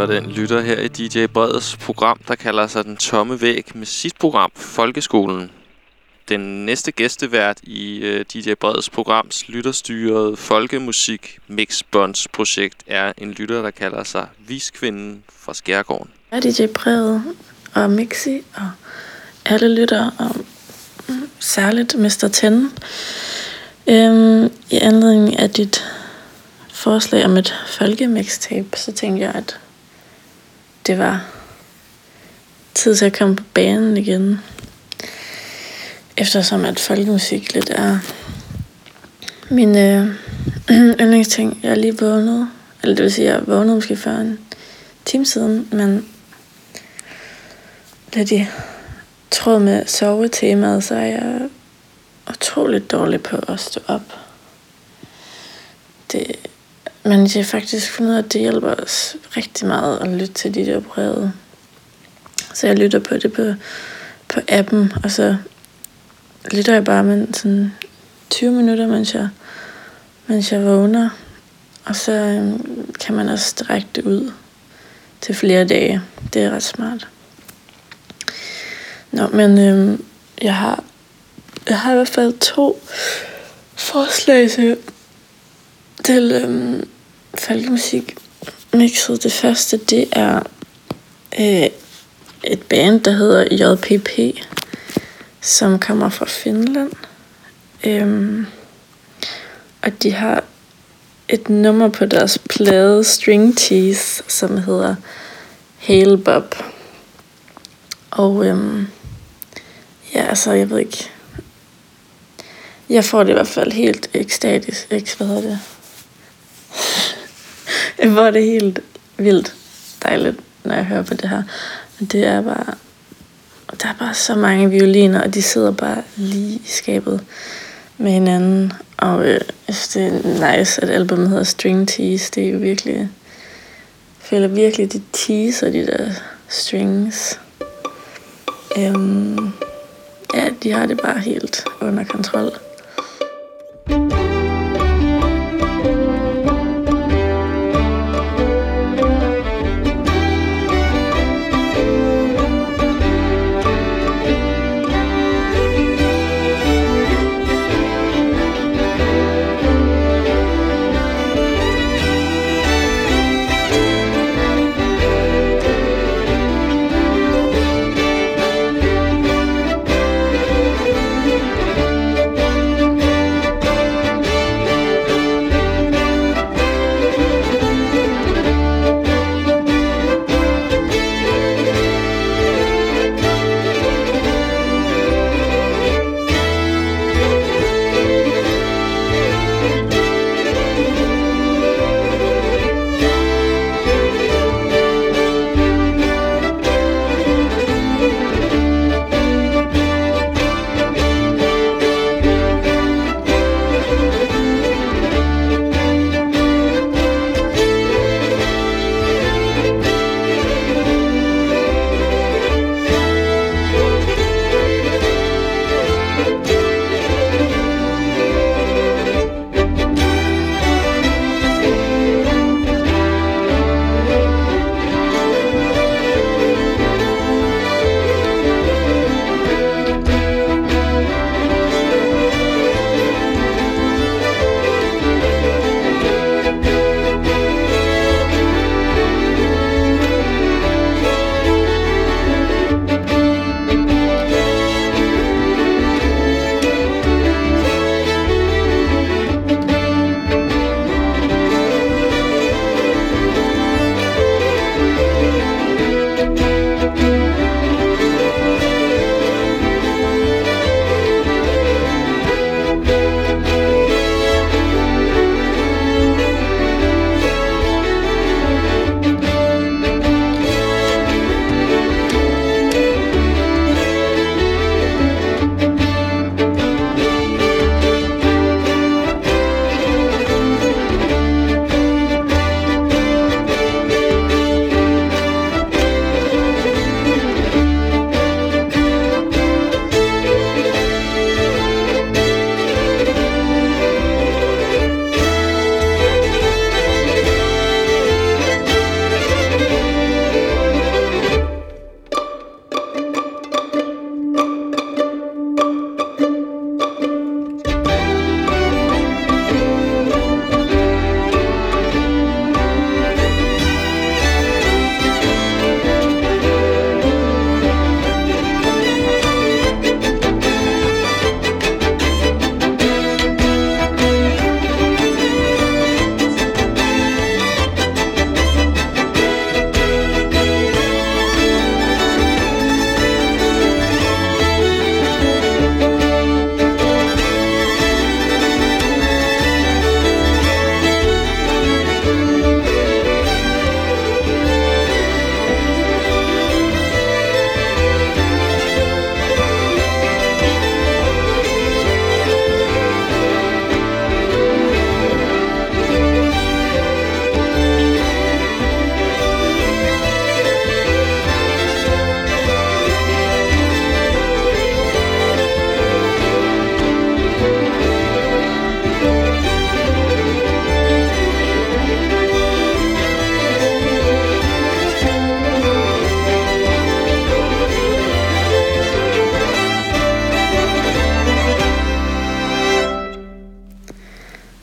var den lytter her i DJ Breds program, der kalder sig Den Tomme Væg, med sit program Folkeskolen. Den næste gæstevært i DJ Breds programs lytterstyrede folkemusik mixbonds projekt er en lytter, der kalder sig Viskvinden fra Skærgården. Jeg er DJ Brede og Mixi og alle lytter, og særligt Mr. Ten. I anledning af dit forslag om et folkemixtape, så tænkte jeg, at det var tid til at komme på banen igen. Eftersom at folkemusik lidt er min yndlingsting. Jeg er lige vågnet, eller det vil sige, jeg vågnede måske før en time siden, men lidt i tråd med sovetemaet, så er jeg utroligt dårlig på at stå op. Men jeg har faktisk fundet ud af, at det hjælper os rigtig meget at lytte til de der breve. Så jeg lytter på det på appen, og så lytter jeg bare med sådan 20 minutter, mens jeg vågner. Og så kan man også strække det ud til flere dage. Det er ret smart. Nå, men jeg har i hvert fald 2 forslag til folkemusik mixet. Det første, det er et band, der hedder JPP, som kommer fra Finland. Og de har et nummer på deres plade String Tease, som hedder Hail Bob. Og ja, altså jeg ved ikke. Jeg får det i hvert fald helt ekstatisk. Hvad hedder det? Jeg får det helt vildt dejligt, når jeg hører på det her. Det er bare, der er bare så mange violiner, og de sidder bare lige i skabet med hinanden. Og jeg synes, det er nice, at albumet hedder String Tease. Det er jo virkelig, jeg føler virkelig, de teaser de der strings. Ja, de har det bare helt under kontrol.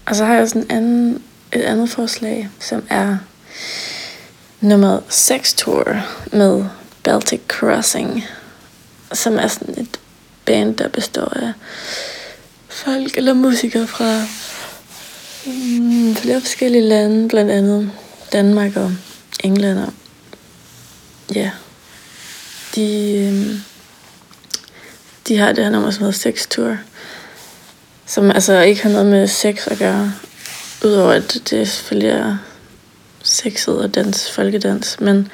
Og så har jeg sådan et andet forslag, som er nummer 6 Tour med Baltic Crossing, som er sådan et band, der består af folk eller musikere fra flere forskellige lande, blandt andet Danmark og England. Og ja, de har det her nummer, som hedder Sex Tour, som altså ikke har noget med sex at gøre, udover at det selvfølgelig er sexet og dans, folkedans, men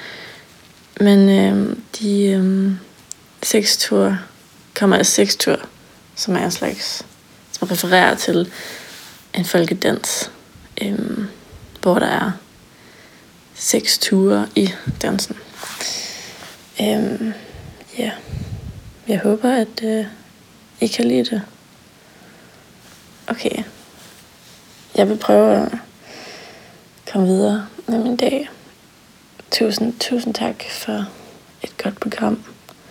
Sex Tour kommer af Sex Tour, som er en slags, som refererer til en folkedans, hvor der er 6 ture i dansen. Ja, jeg håber, at I kan lide det. Okay, jeg vil prøve at komme videre med min dag. Tusind tak for et godt program.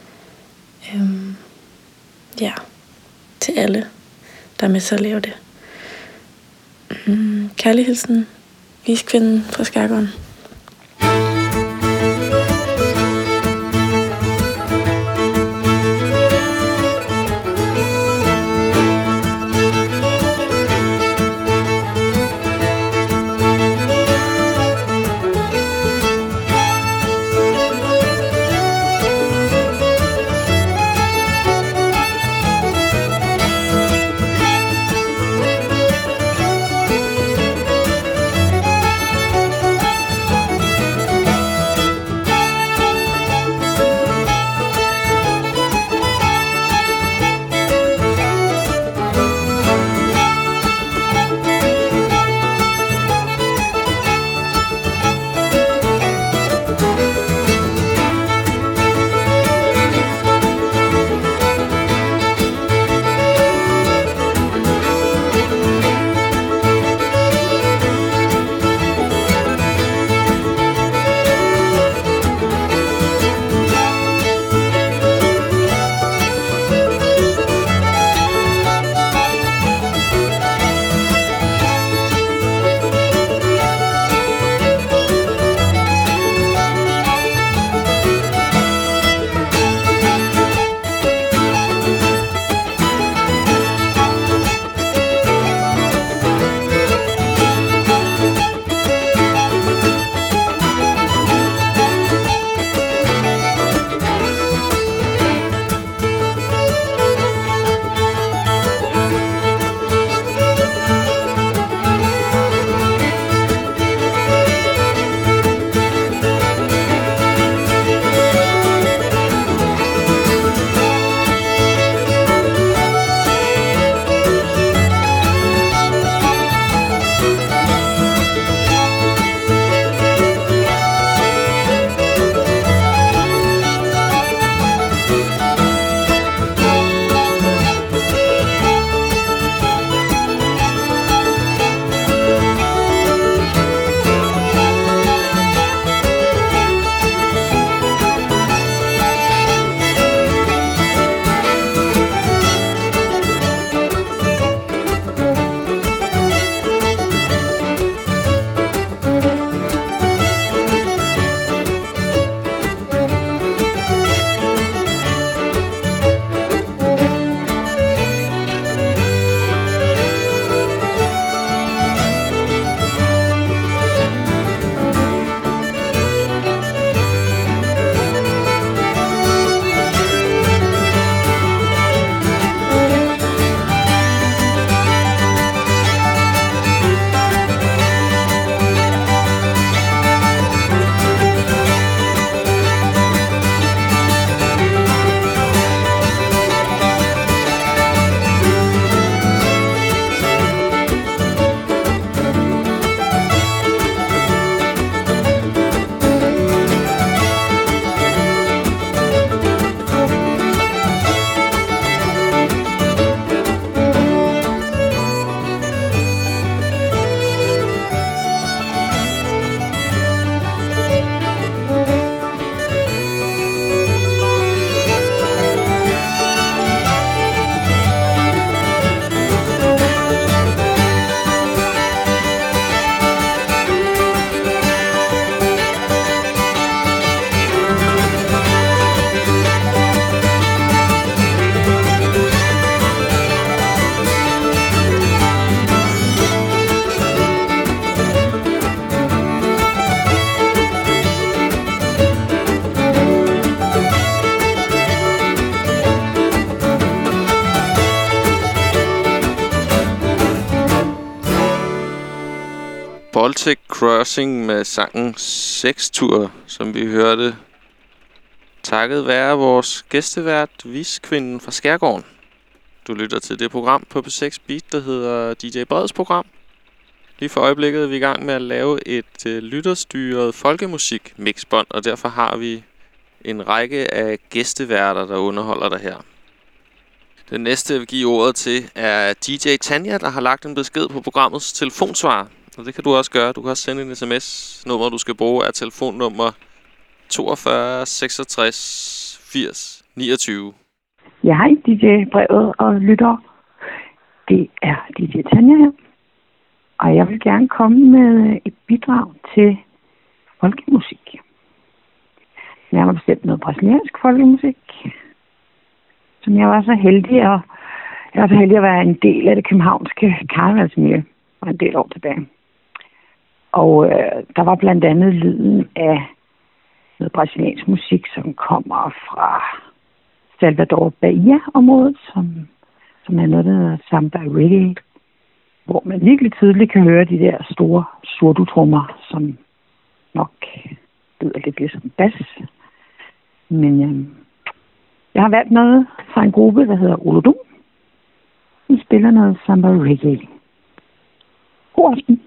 Ja, til alle, der er med til at lave det. Kærlig hilsen, Viskvinden fra Skærgården. Baltic Crossing med sangen Sextur, som vi hørte takket være vores gæstevært, Viskvinden fra Skærgården. Du lytter til det program på P6 Beat, der hedder DJ Breds program. Lige for øjeblikket er vi i gang med at lave et lytterstyret folkemusik-mixbånd, og derfor har vi en række af gæsteværter, der underholder dig her. Den næste, jeg vil give ordet til, er DJ Tanja, der har lagt en besked på programmets telefonsvar. Og det kan du også gøre. Du kan også sende en sms. Nummer, du skal bruge, er telefonnummer 42 66 80 29. Ja, hej DJ Brevet og lytter. Det er DJ Tanja her. Og jeg vil gerne komme med et bidrag til folkemusik. Jeg har bestemt noget brasiliansk folkemusik, som jeg var så heldig at være en del af det københavnske karnevalsmiljø for en del år tilbage. Og der var blandt andet lyden af noget brasiliansk musik, som kommer fra Salvador Bahia-området, som er noget, der hedder samba reggae, hvor man virkelig tydeligt kan høre de der store surdo-trommer, som nok lyder lidt ligesom bas. Men jeg har valgt noget fra en gruppe, der hedder Olodum, som spiller noget samba reggae. God aften.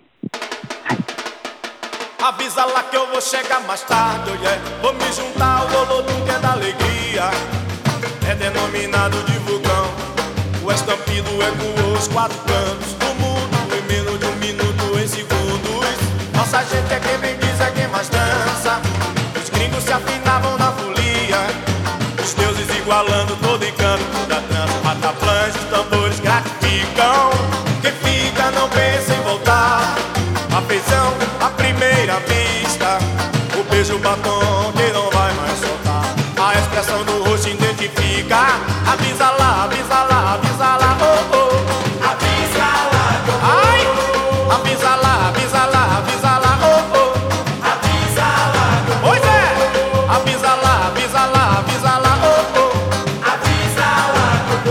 Avisa lá que eu vou chegar mais tarde, oh yeah. Vou me juntar ao Olodum que é da alegria. É denominado de vulcão. O estampido ecoou os quatro cantos do mundo. Em menos de 1 minuto, em segundos. Nossa gente é quem vem diz, é quem mais dança. Os gringos se afinavam na folia. Os deuses igualando todo encanto da dança. Rataplãs, os tambores gratificam. Quem fica não pensa em voltar. Afeição à primeira vista. O beijo, o batom que não vai mais soltar. A expressão do rosto identifica. Avisa lá, avisa lá, avisa lá, oh oh. Avisa lá, ai, avisa lá, avisa lá, avisa lá, oh oh. Avisa lá, pois é. Avisa lá, avisa lá, avisa lá, oh oh. Avisa lá,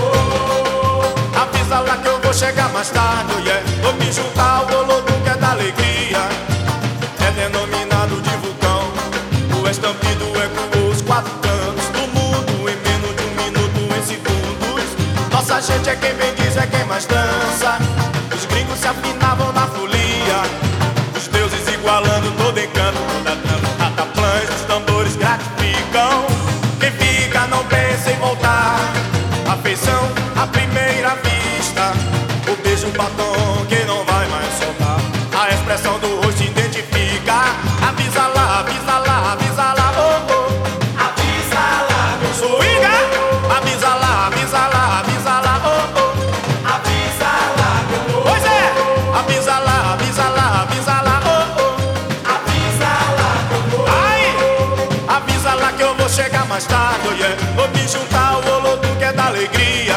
oh. Avisa lá que eu vou chegar mais tarde, oh yeah. Vou me juntar ao Olodum que é da alegria. É denominado de vulcão. O estampido ecoou os quatro cantos do mundo. Em menos de 1 minuto, em segundos. Nossa gente é quem bem diz, é quem mais dança. Os gringos se afinavam na folia. Os deuses igualando todo encanto. Toda dança, rataplãs, os tambores gratificam. Quem fica não pensa em voltar. Afeição à primeira vista. O beijo, o batom que não vai mais soltar. A expressão do rosto identifica. Avisa lá, avisa lá, avisa lá, oh oh. Avisa lá, eu sou Iga. Avisa lá, avisa lá, avisa lá, oh oh. Avisa lá, pois é. Avisa lá, avisa lá, avisa lá, oh oh. Avisa lá, ai, avisa lá que eu vou chegar mais tarde, oh yeah. Vou me juntar ao Olodum que é da alegria.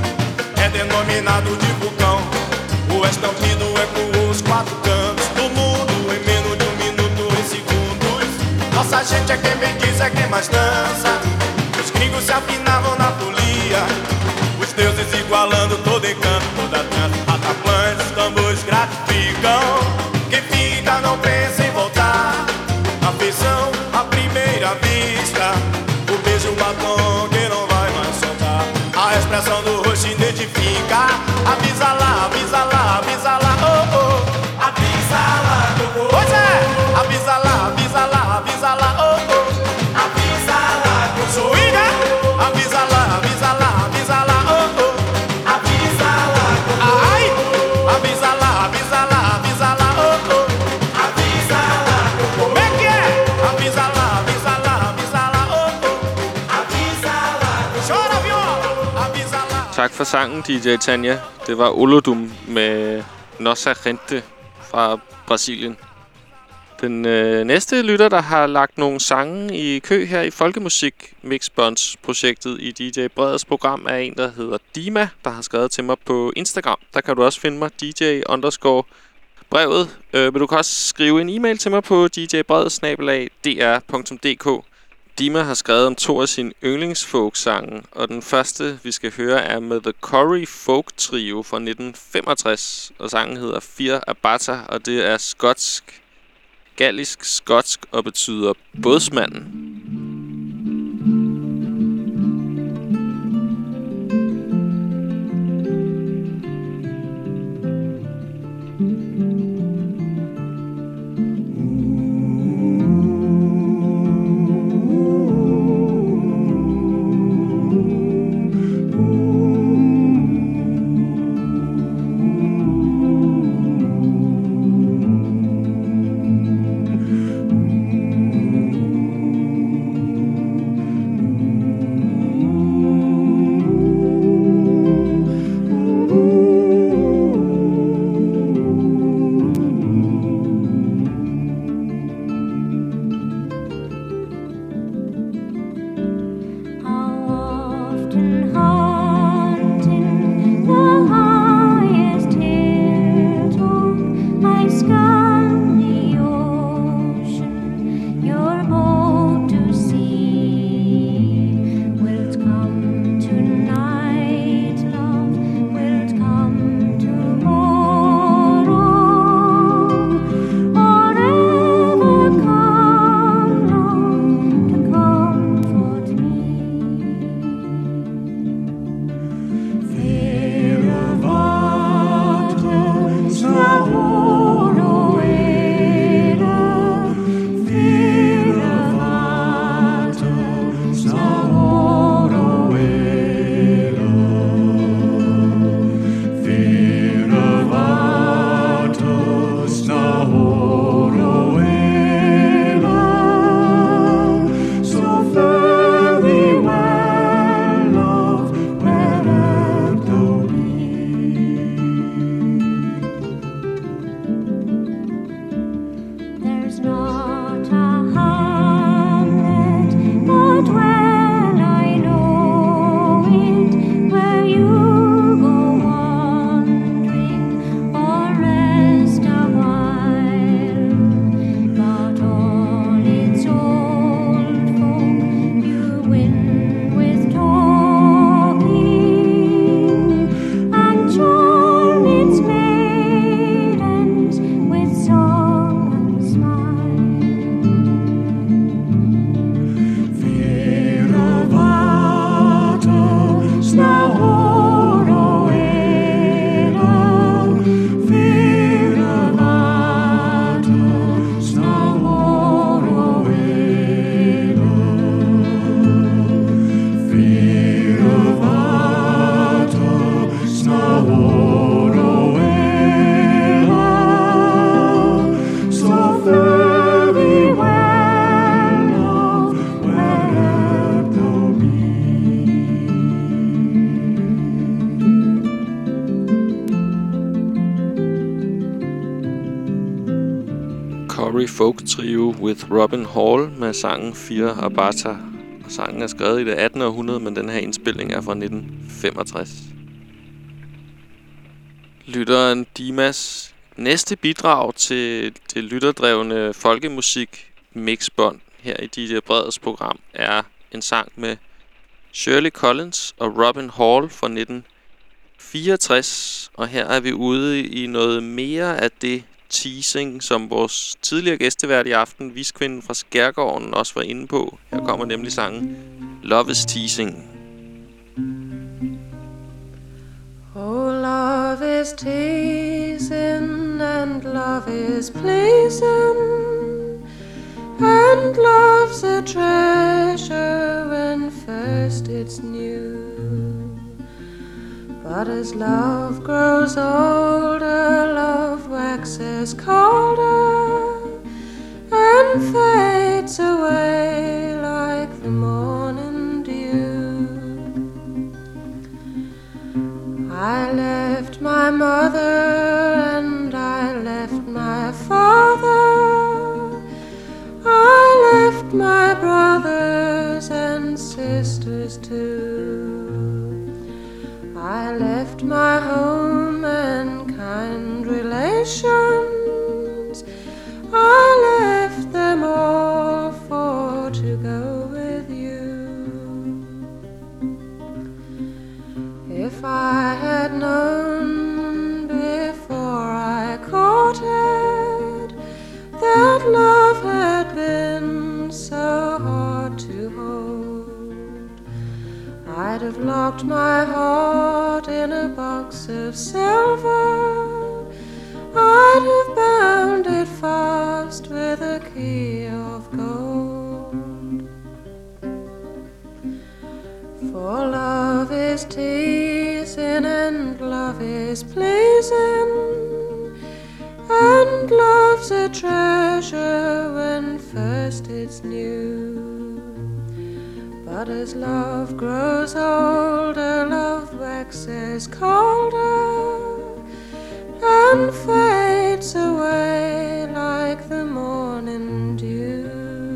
É denominado de vulcão. O estampido ecoou os quatro cantos do mundo. Em menos de 1 minuto, em segundos. Nossa gente é quem bem diz, é quem mais dança. Os gringos se afinavam na folia. Os deuses igualando todo encanto. Toda dança, rataplãs, os tambores gratificam. Quem fica não pensa em voltar. Afeição à primeira vista. O beijo, o batom que não vai mais soltar. A expressão do rosto identifica. Avisa lá, avisa lá, avisa lá, oh oh. Avisa lá, oh oh. Pois é, avisa lá, avisa lá, avisa lá, oh oh. Avisa lá, eu sou Iga. Avisa lá, avisa lá, avisa lá, oh oh. Avisa lá, ai, avisa lá, avisa lá, avisa lá, oh oh. Avisa lá, como é que é? Avisa lá, avisa lá, avisa lá, oh oh. Avisa lá, chora viola, avisa lá. Tak for sangen, DJ Tanja. Det var Olodum med Nossa Gente fra Brasilien. Den næste lytter, der har lagt nogle sange i kø her i Folkemusik Mixbonds-projektet i DJ Breds program, er en, der hedder Dima, der har skrevet til mig på Instagram. Der kan du også finde mig, DJ_brevet. Men du kan også skrive en e-mail til mig på djbred@dr.dk. Dima har skrevet om 2 af sine yndlingsfolksange, og den første, vi skal høre, er med The Corrie Folk Trio fra 1965, og sangen hedder Fir Abata, og det er skotsk, gallisk skotsk og betyder bådsmanden. Corrie Folk Trio with Robin Hall med sangen Fir Abata. Sangen er skrevet i det 18. århundrede, men den her indspilning er fra 1965. Lytteren Dimas næste bidrag til det lytterdrevne folkemusik mixbånd her i DJ Breds program er en sang med Shirley Collins og Robin Hall fra 1964. Og her er vi ude i noget mere af det teasing, som vores tidligere gæstevært i aften, viskvinden fra Skærgården, også var inde på. Her kommer nemlig sangen Love is Teasing. Oh, love is teasing and love is pleasing, and love's a treasure when first it's new. But as love grows older, love waxes colder and fades away like the morning dew. I left my mother and I left my father. I left my brothers and sisters too. I left my home and kind relations. I left them all for to go with locked my heart in a box of silver, I'd have bound it fast with a key of gold. For love is teasing and love is pleasing, and love's a treasure when first it's new. But as love grows older, love waxes colder and fades away like the morning dew.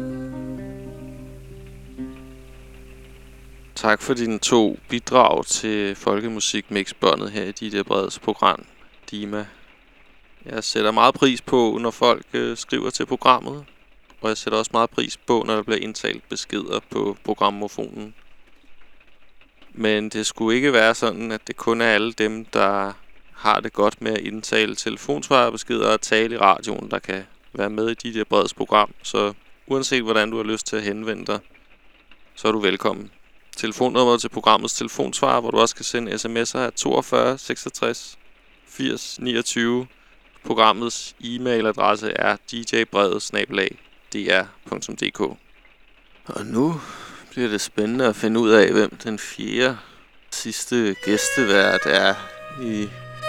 Tak for dine 2 bidrag til Folkemusik Mixbåndet her i DJ Breds program, Dima. Jeg sætter meget pris på, når folk skriver til programmet, og jeg sætter også meget pris på, når der bliver indtalt beskeder på programmofonen. Men det skulle ikke være sådan, at det kun er alle dem, der har det godt med at indtale telefonsvarerbeskeder og tale i radioen, der kan være med i DJ Breds program. Så uanset hvordan du har lyst til at henvende dig, så er du velkommen. Telefonnummeret til programmets telefonsvarer, hvor du også kan sende sms'er, er 42 66 80 29. Programmets e-mailadresse er djbrevet@dr.dk. Og nu bliver det spændende at finde ud af, hvem den 4. sidste gæstevært er i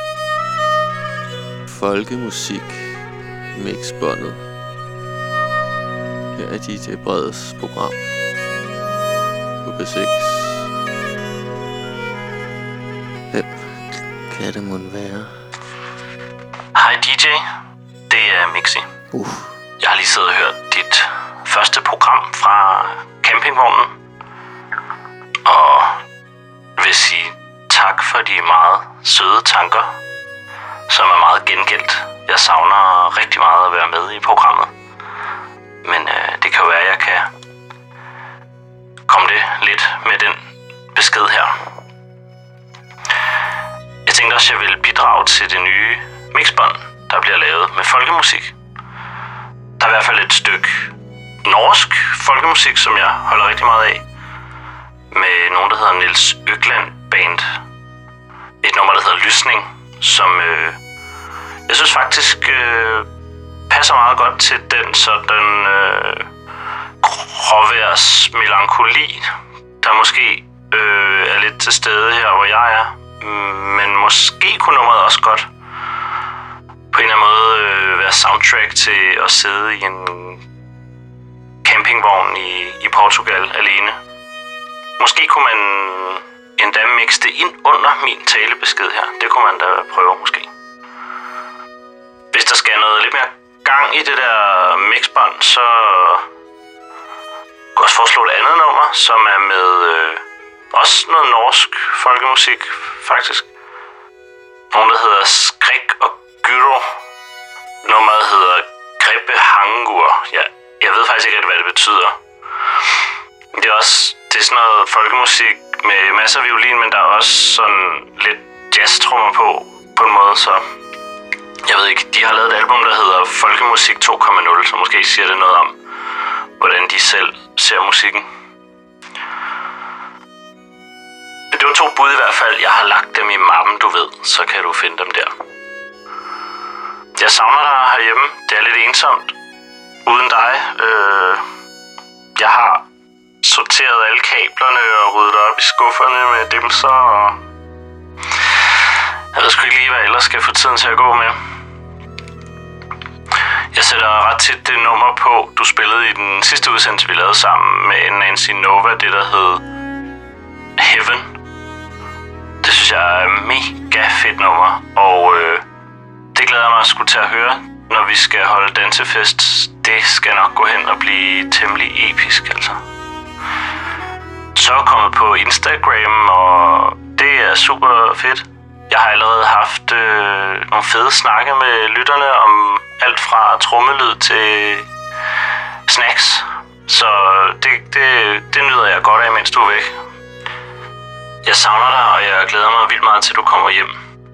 Folkemusik Mixbåndet her i DJ Breds program på B6. Hvem kan det mon være? Hej DJ, det er Mixi. Jeg har lige siddet og hørt dit første program fra campingvognen, og vil sige tak for de meget søde tanker, som er meget gengældt. Jeg savner rigtig meget at være med i programmet, men det kan jo være, at jeg kan komme det lidt med den besked her. Jeg tænkte også, at jeg ville bidrage til det nye mixbånd, der bliver lavet med folkemusik. Der er i hvert fald et stykke norsk folkemusik, som jeg holder rigtig meget af, med nogen, der hedder Niels Økland Band. Et nummer, der hedder Lysning, som jeg synes faktisk passer meget godt til den sådan gråværs melankoli, der måske er lidt til stede her, hvor jeg er. Men måske kunne nummeret også godt på en eller anden måde være soundtrack til at sidde i en campingvogn i Portugal alene. Måske kunne man endda mixe det ind under min talebesked her. Det kunne man da prøve måske. Hvis der skal noget lidt mere gang i det der mixbånd, så kunne jeg også foreslå et andet nummer, som er med også noget norsk folkemusik faktisk. Nogen, der hedder Skrik og Gyro. Nummeret hedder Grippe Hangur. Jeg ved faktisk ikke, hvad det betyder. Det er sådan noget folkemusik med masser af violin, men der er også sådan lidt jazztrummer på en måde, så jeg ved ikke. De har lavet et album, der hedder Folkemusik 2.0, så måske siger det noget om, hvordan de selv ser musikken. Det var 2 bud i hvert fald. Jeg har lagt dem i mappen, du ved. Så kan du finde dem der. Jeg savner dig herhjemme. Det er lidt ensomt. Uden dig. Jeg har sorteret alle kablerne og ryddet op i skufferne med dimser. Og jeg ved sgu ikke lige, hvad jeg ellers skal få tiden til at gå med. Jeg sætter ret tit det nummer på, du spillede i den sidste udsendelse, vi lavede sammen med Nancy Nova. Det, der hed Heaven. Det synes jeg er et mega fedt nummer, og det glæder mig sgu til at høre, når vi skal holde dansefest. Det skal nok gå hen og blive temmelig episk, altså. Så er jeg kommet på Instagram, og det er super fedt. Jeg har allerede haft nogle fede snakke med lytterne om alt fra trommelyd til snacks. Så det nyder jeg godt af, mens du er væk. Jeg savner dig, og jeg glæder mig vildt meget til, du kommer hjem.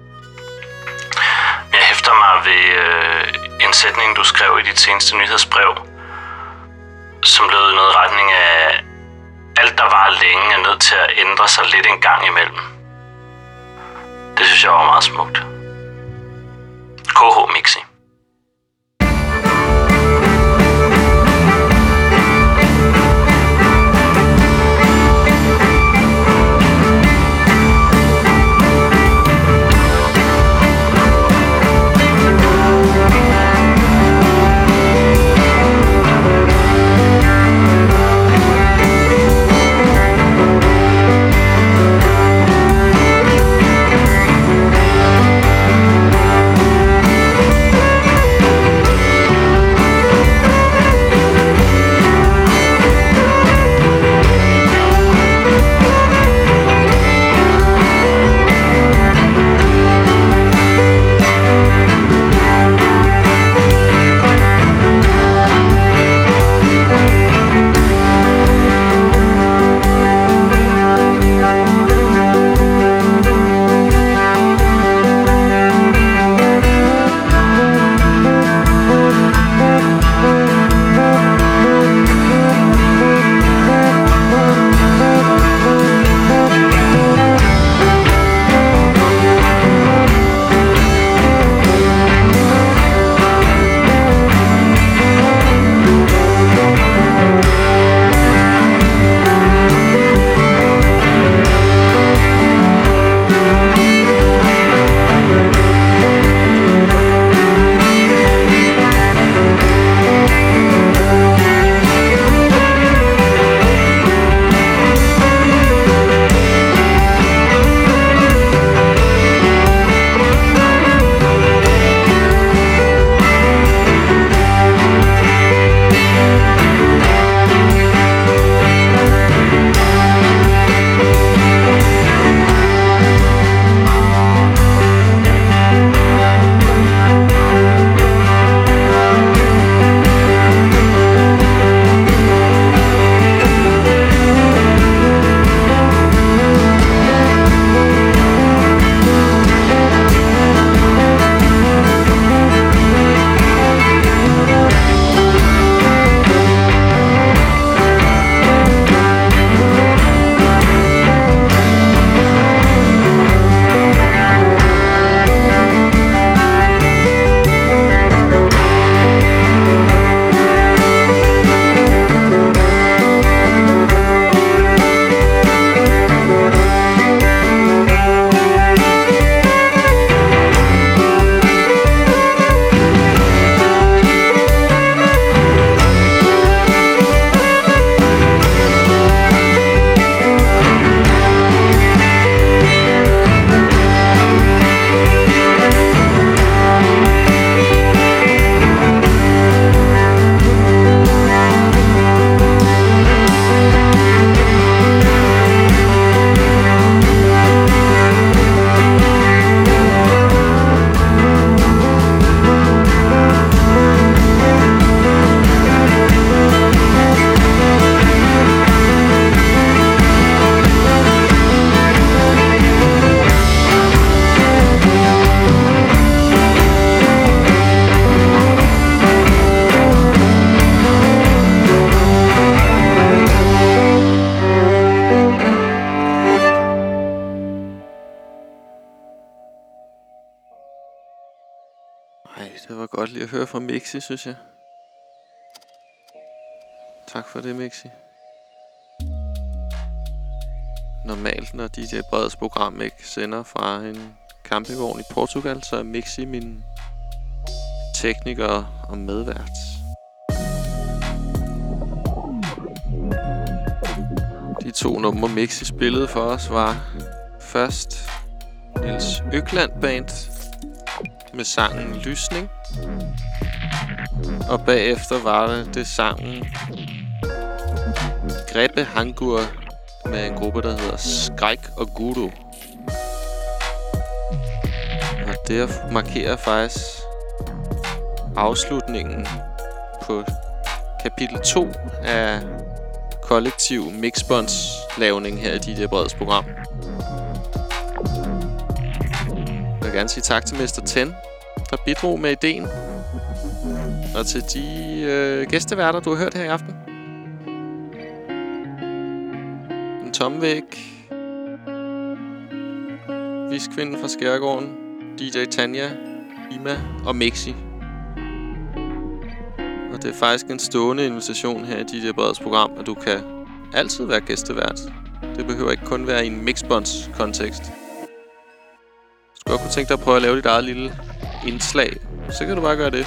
Jeg hæfter mig ved en sætning, du skrev i dit seneste nyhedsbrev, som lød i noget retning af, alt der var længe er nødt til at ændre sig lidt en gang imellem. Det synes jeg var meget smukt. KH Mixi. Det var godt lige at høre fra Mixi, synes jeg. Tak for det, Mixi. Normalt, når DJ Breds program ikke sender fra en campingvogn i Portugal, så er Mixi min tekniker og medvært. De 2 numre Mixi spillede for os var først Niels Økland Band med sangen Lysning, og bagefter var det sangen Grebe Hangur med en gruppe, der hedder Skræk og Guru. Og det markerer faktisk afslutningen på kapitel 2 af kollektiv mixbonds-lavning her i DJ Breds program. Jeg vil gerne sige tak til Mr. Ten, der bidrog med ideen, og til de gæsteværter, du har hørt her i aften. Tomme Væg. Viskvinden fra Skærgården. DJ Tanja, Ima og Mixi. Og det er faktisk en stående invitation her i DJ Breds program, at du kan altid være gæstevært. Det behøver ikke kun være i en mixbonds-kontekst. Hvis du godt kunne tænke dig at prøve at lave dit eget lille indslag, så kan du bare gøre det.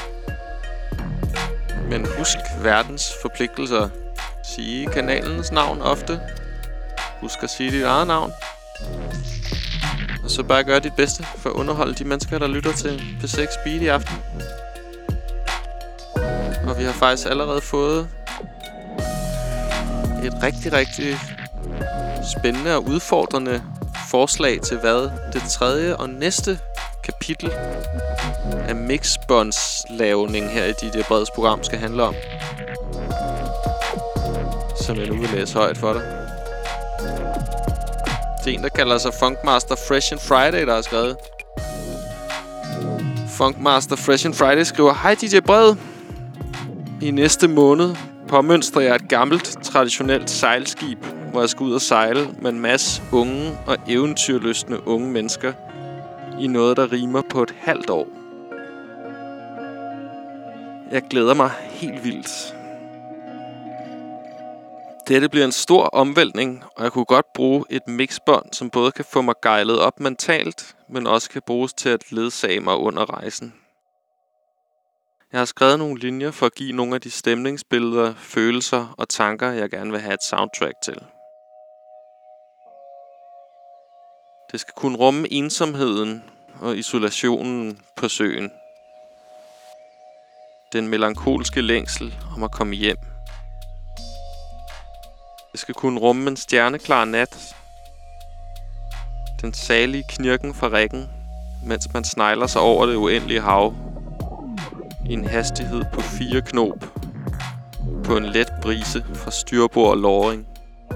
Men husk verdens forpligtelser. Sige kanalens navn ofte. Husk at sige dit eget navn. Og så bare gør dit bedste for at underholde de mennesker, der lytter til P6 Beat i aften. Og vi har faktisk allerede fået et rigtig spændende og udfordrende forslag til, hvad det tredje og næste kapitel af mixbonds-lavning her i DJ Breds program skal handle om. Som jeg nu vil læse højt for dig. Det er en, der kalder sig Funkmaster Fresh and Friday, der har skrevet. Funkmaster Fresh and Friday skriver: Hej DJ Bred. I næste måned påmønstrer jeg et gammelt, traditionelt sejlskib, hvor jeg skal ud og sejle med en masse unge og eventyrlystne unge mennesker i noget, der rimer på et halvt år. Jeg glæder mig helt vildt. Dette bliver en stor omvæltning, og jeg kunne godt bruge et mixbånd, som både kan få mig gejlet op mentalt, men også kan bruges til at ledsage mig under rejsen. Jeg har skrevet nogle linjer for at give nogle af de stemningsbilleder, følelser og tanker, jeg gerne vil have et soundtrack til. Det skal kunne rumme ensomheden og isolationen på søen. Den melankolske længsel om at komme hjem. Det skal kunne rumme en stjerneklar nat. Den salige knirken fra riggen, mens man snegler sig over det uendelige hav. I en hastighed på 4 knob. På en let brise fra styrbord og låring.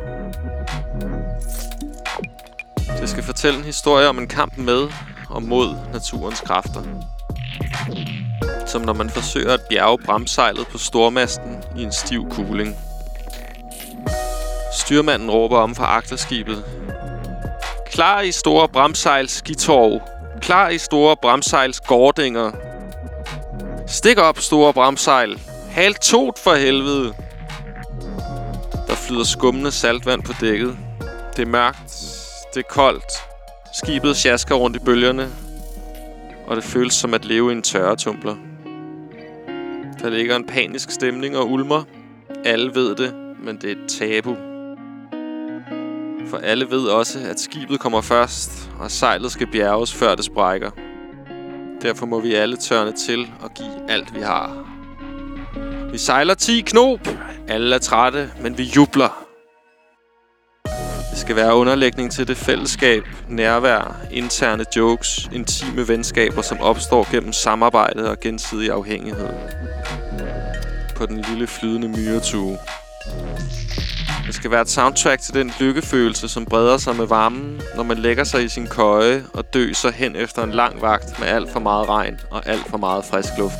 Det skal fortælle en historie om en kamp med og mod naturens kræfter. Som når man forsøger at bjerge bramsejlet på stormasten i en stiv kuling. Styrmanden råber om fra agterskibet: Klar i store bramsejls skitorv. Klar i store bramsejls gårdinger. Stik op, store bramsejl. Hal tot for helvede. Der flyder skummende saltvand på dækket. Det er mørkt. Det er koldt. Skibet sjasker rundt i bølgerne. Og det føles som at leve i en tørretumbler. Der ligger en panisk stemning og ulmer. Alle ved det, men det er et tabu. For alle ved også, at skibet kommer først, og sejlet skal bjerges, før det sprækker. Derfor må vi alle tørne til og give alt, vi har. Vi sejler 10 knop. Alle er trætte, men vi jubler. Det skal være underlægning til det fællesskab, nærvær, interne jokes, intime venskaber, som opstår gennem samarbejde og gensidig afhængighed. På den lille flydende myretue. Det skal være et soundtrack til den lykkefølelse, som breder sig med varmen, når man lægger sig i sin køje og døser hen efter en lang vagt med alt for meget regn og alt for meget frisk luft.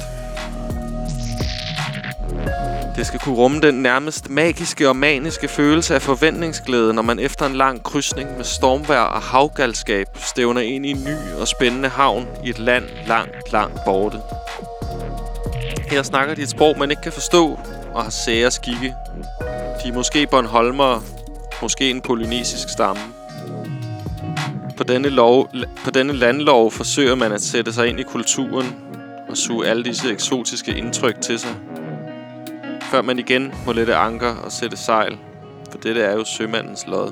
Det skal kunne rumme den nærmest magiske og maniske følelse af forventningsglæde, når man efter en lang krydsning med stormvejr og havgalskab stævner ind i en ny og spændende havn i et land langt borte. Her snakker de et sprog, man ikke kan forstå og har sære skikke. De er måske bornholmere, måske en polynesisk stamme. På denne landlov forsøger man at sætte sig ind i kulturen og suge alle disse eksotiske indtryk til sig. Før man igen må lette anker og sætte sejl, for dette er jo sømandens lod.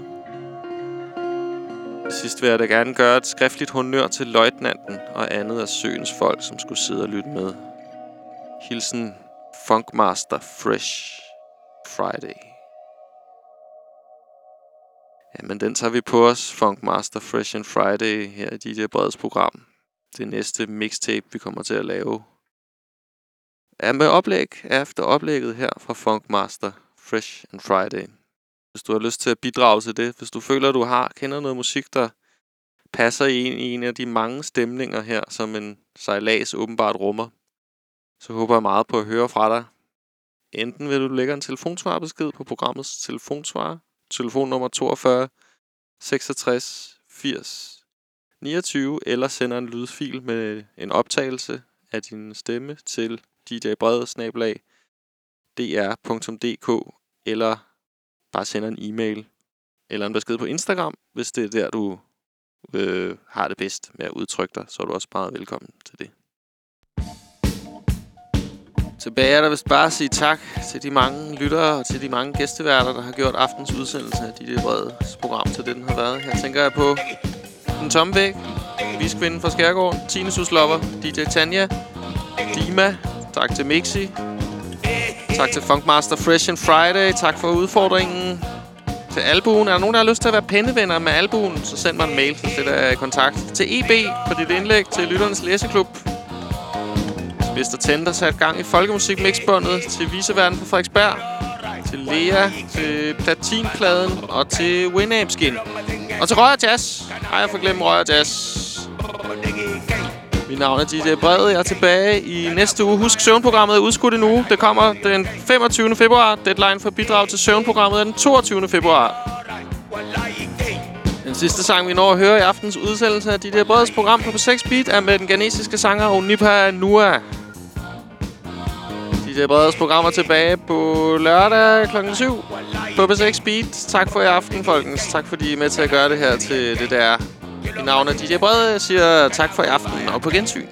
Sidst vil jeg da gerne gøre et skriftligt honør til løjtnanten og andet af søens folk, som skulle sidde og lytte med. Hilsen Funkmaster Fresh Friday. Jamen, den tager vi på os, Funkmaster Fresh and Friday, her i DJ Breds program. Det næste mixtape, vi kommer til at lave, er med oplæg efter oplægget her fra Funkmaster Fresh and Friday. Hvis du har lyst til at bidrage til det, hvis du føler, du kender noget musik, der passer i en af de mange stemninger her, som en sejlads åbenbart rummer, så håber jeg meget på at høre fra dig. Enten vil du lægge en telefonsvarbesked på programmets telefonsvarer telefonnummer 42 66 80 29, eller sender en lydfil med en optagelse af din stemme til djbrede@dr.dk, eller bare sender en e-mail eller en besked på Instagram, hvis det er der, du har det bedst med at udtrykke dig, så er du også meget velkommen til det. Tilbage er der vist bare at sige tak til de mange lyttere og til de mange gæsteværter, der har gjort aftens udsendelse af DJ Bredes program til det, den har været. Her tænker jeg på Den Tomme Væg, Viskvinden fra Skærgården, Tine Suslover, DJ Tanja, Dima, tak til Mixi, tak til Funkmaster Fresh and Friday, tak for udfordringen. Til Albuen. Er der nogen, der har lyst til at være pennevenner med Albuen, så send mig en mail, så sætter jeg i kontakt. Til EB for dit indlæg, til Lytternes Læseklub. Til Mr. Tender sat gang i folkemusik-mixbåndet, til Viseverden på Frederiksberg, til Lea, til Platinpladen og til Winamp Skin. Og til Røg & Jazz. Ej, jeg får glemt Røg & Jazz. Mit navn er DJ Brede. Jeg er tilbage i næste uge. Husk, søvnprogrammet er udskudt en uge. Det kommer den 25. februar. Deadline for bidrag til søvnprogrammet er den 22. februar. Den sidste sang, vi når at høre i aftens udsendelse af DJ Bredes program på P6 Beat, er med den ghanesiske sanger Onipa Nua. DJ Bredes program er tilbage på lørdag kl. 7 på P6 Beat. Tak for i aften, folkens. Tak fordi I er med til at gøre det her til det der. Mit navn er DJ Brede. Jeg siger tak for i aften og på gensyn.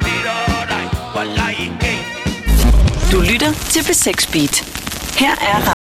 Du lytter til P6 Beat. Her er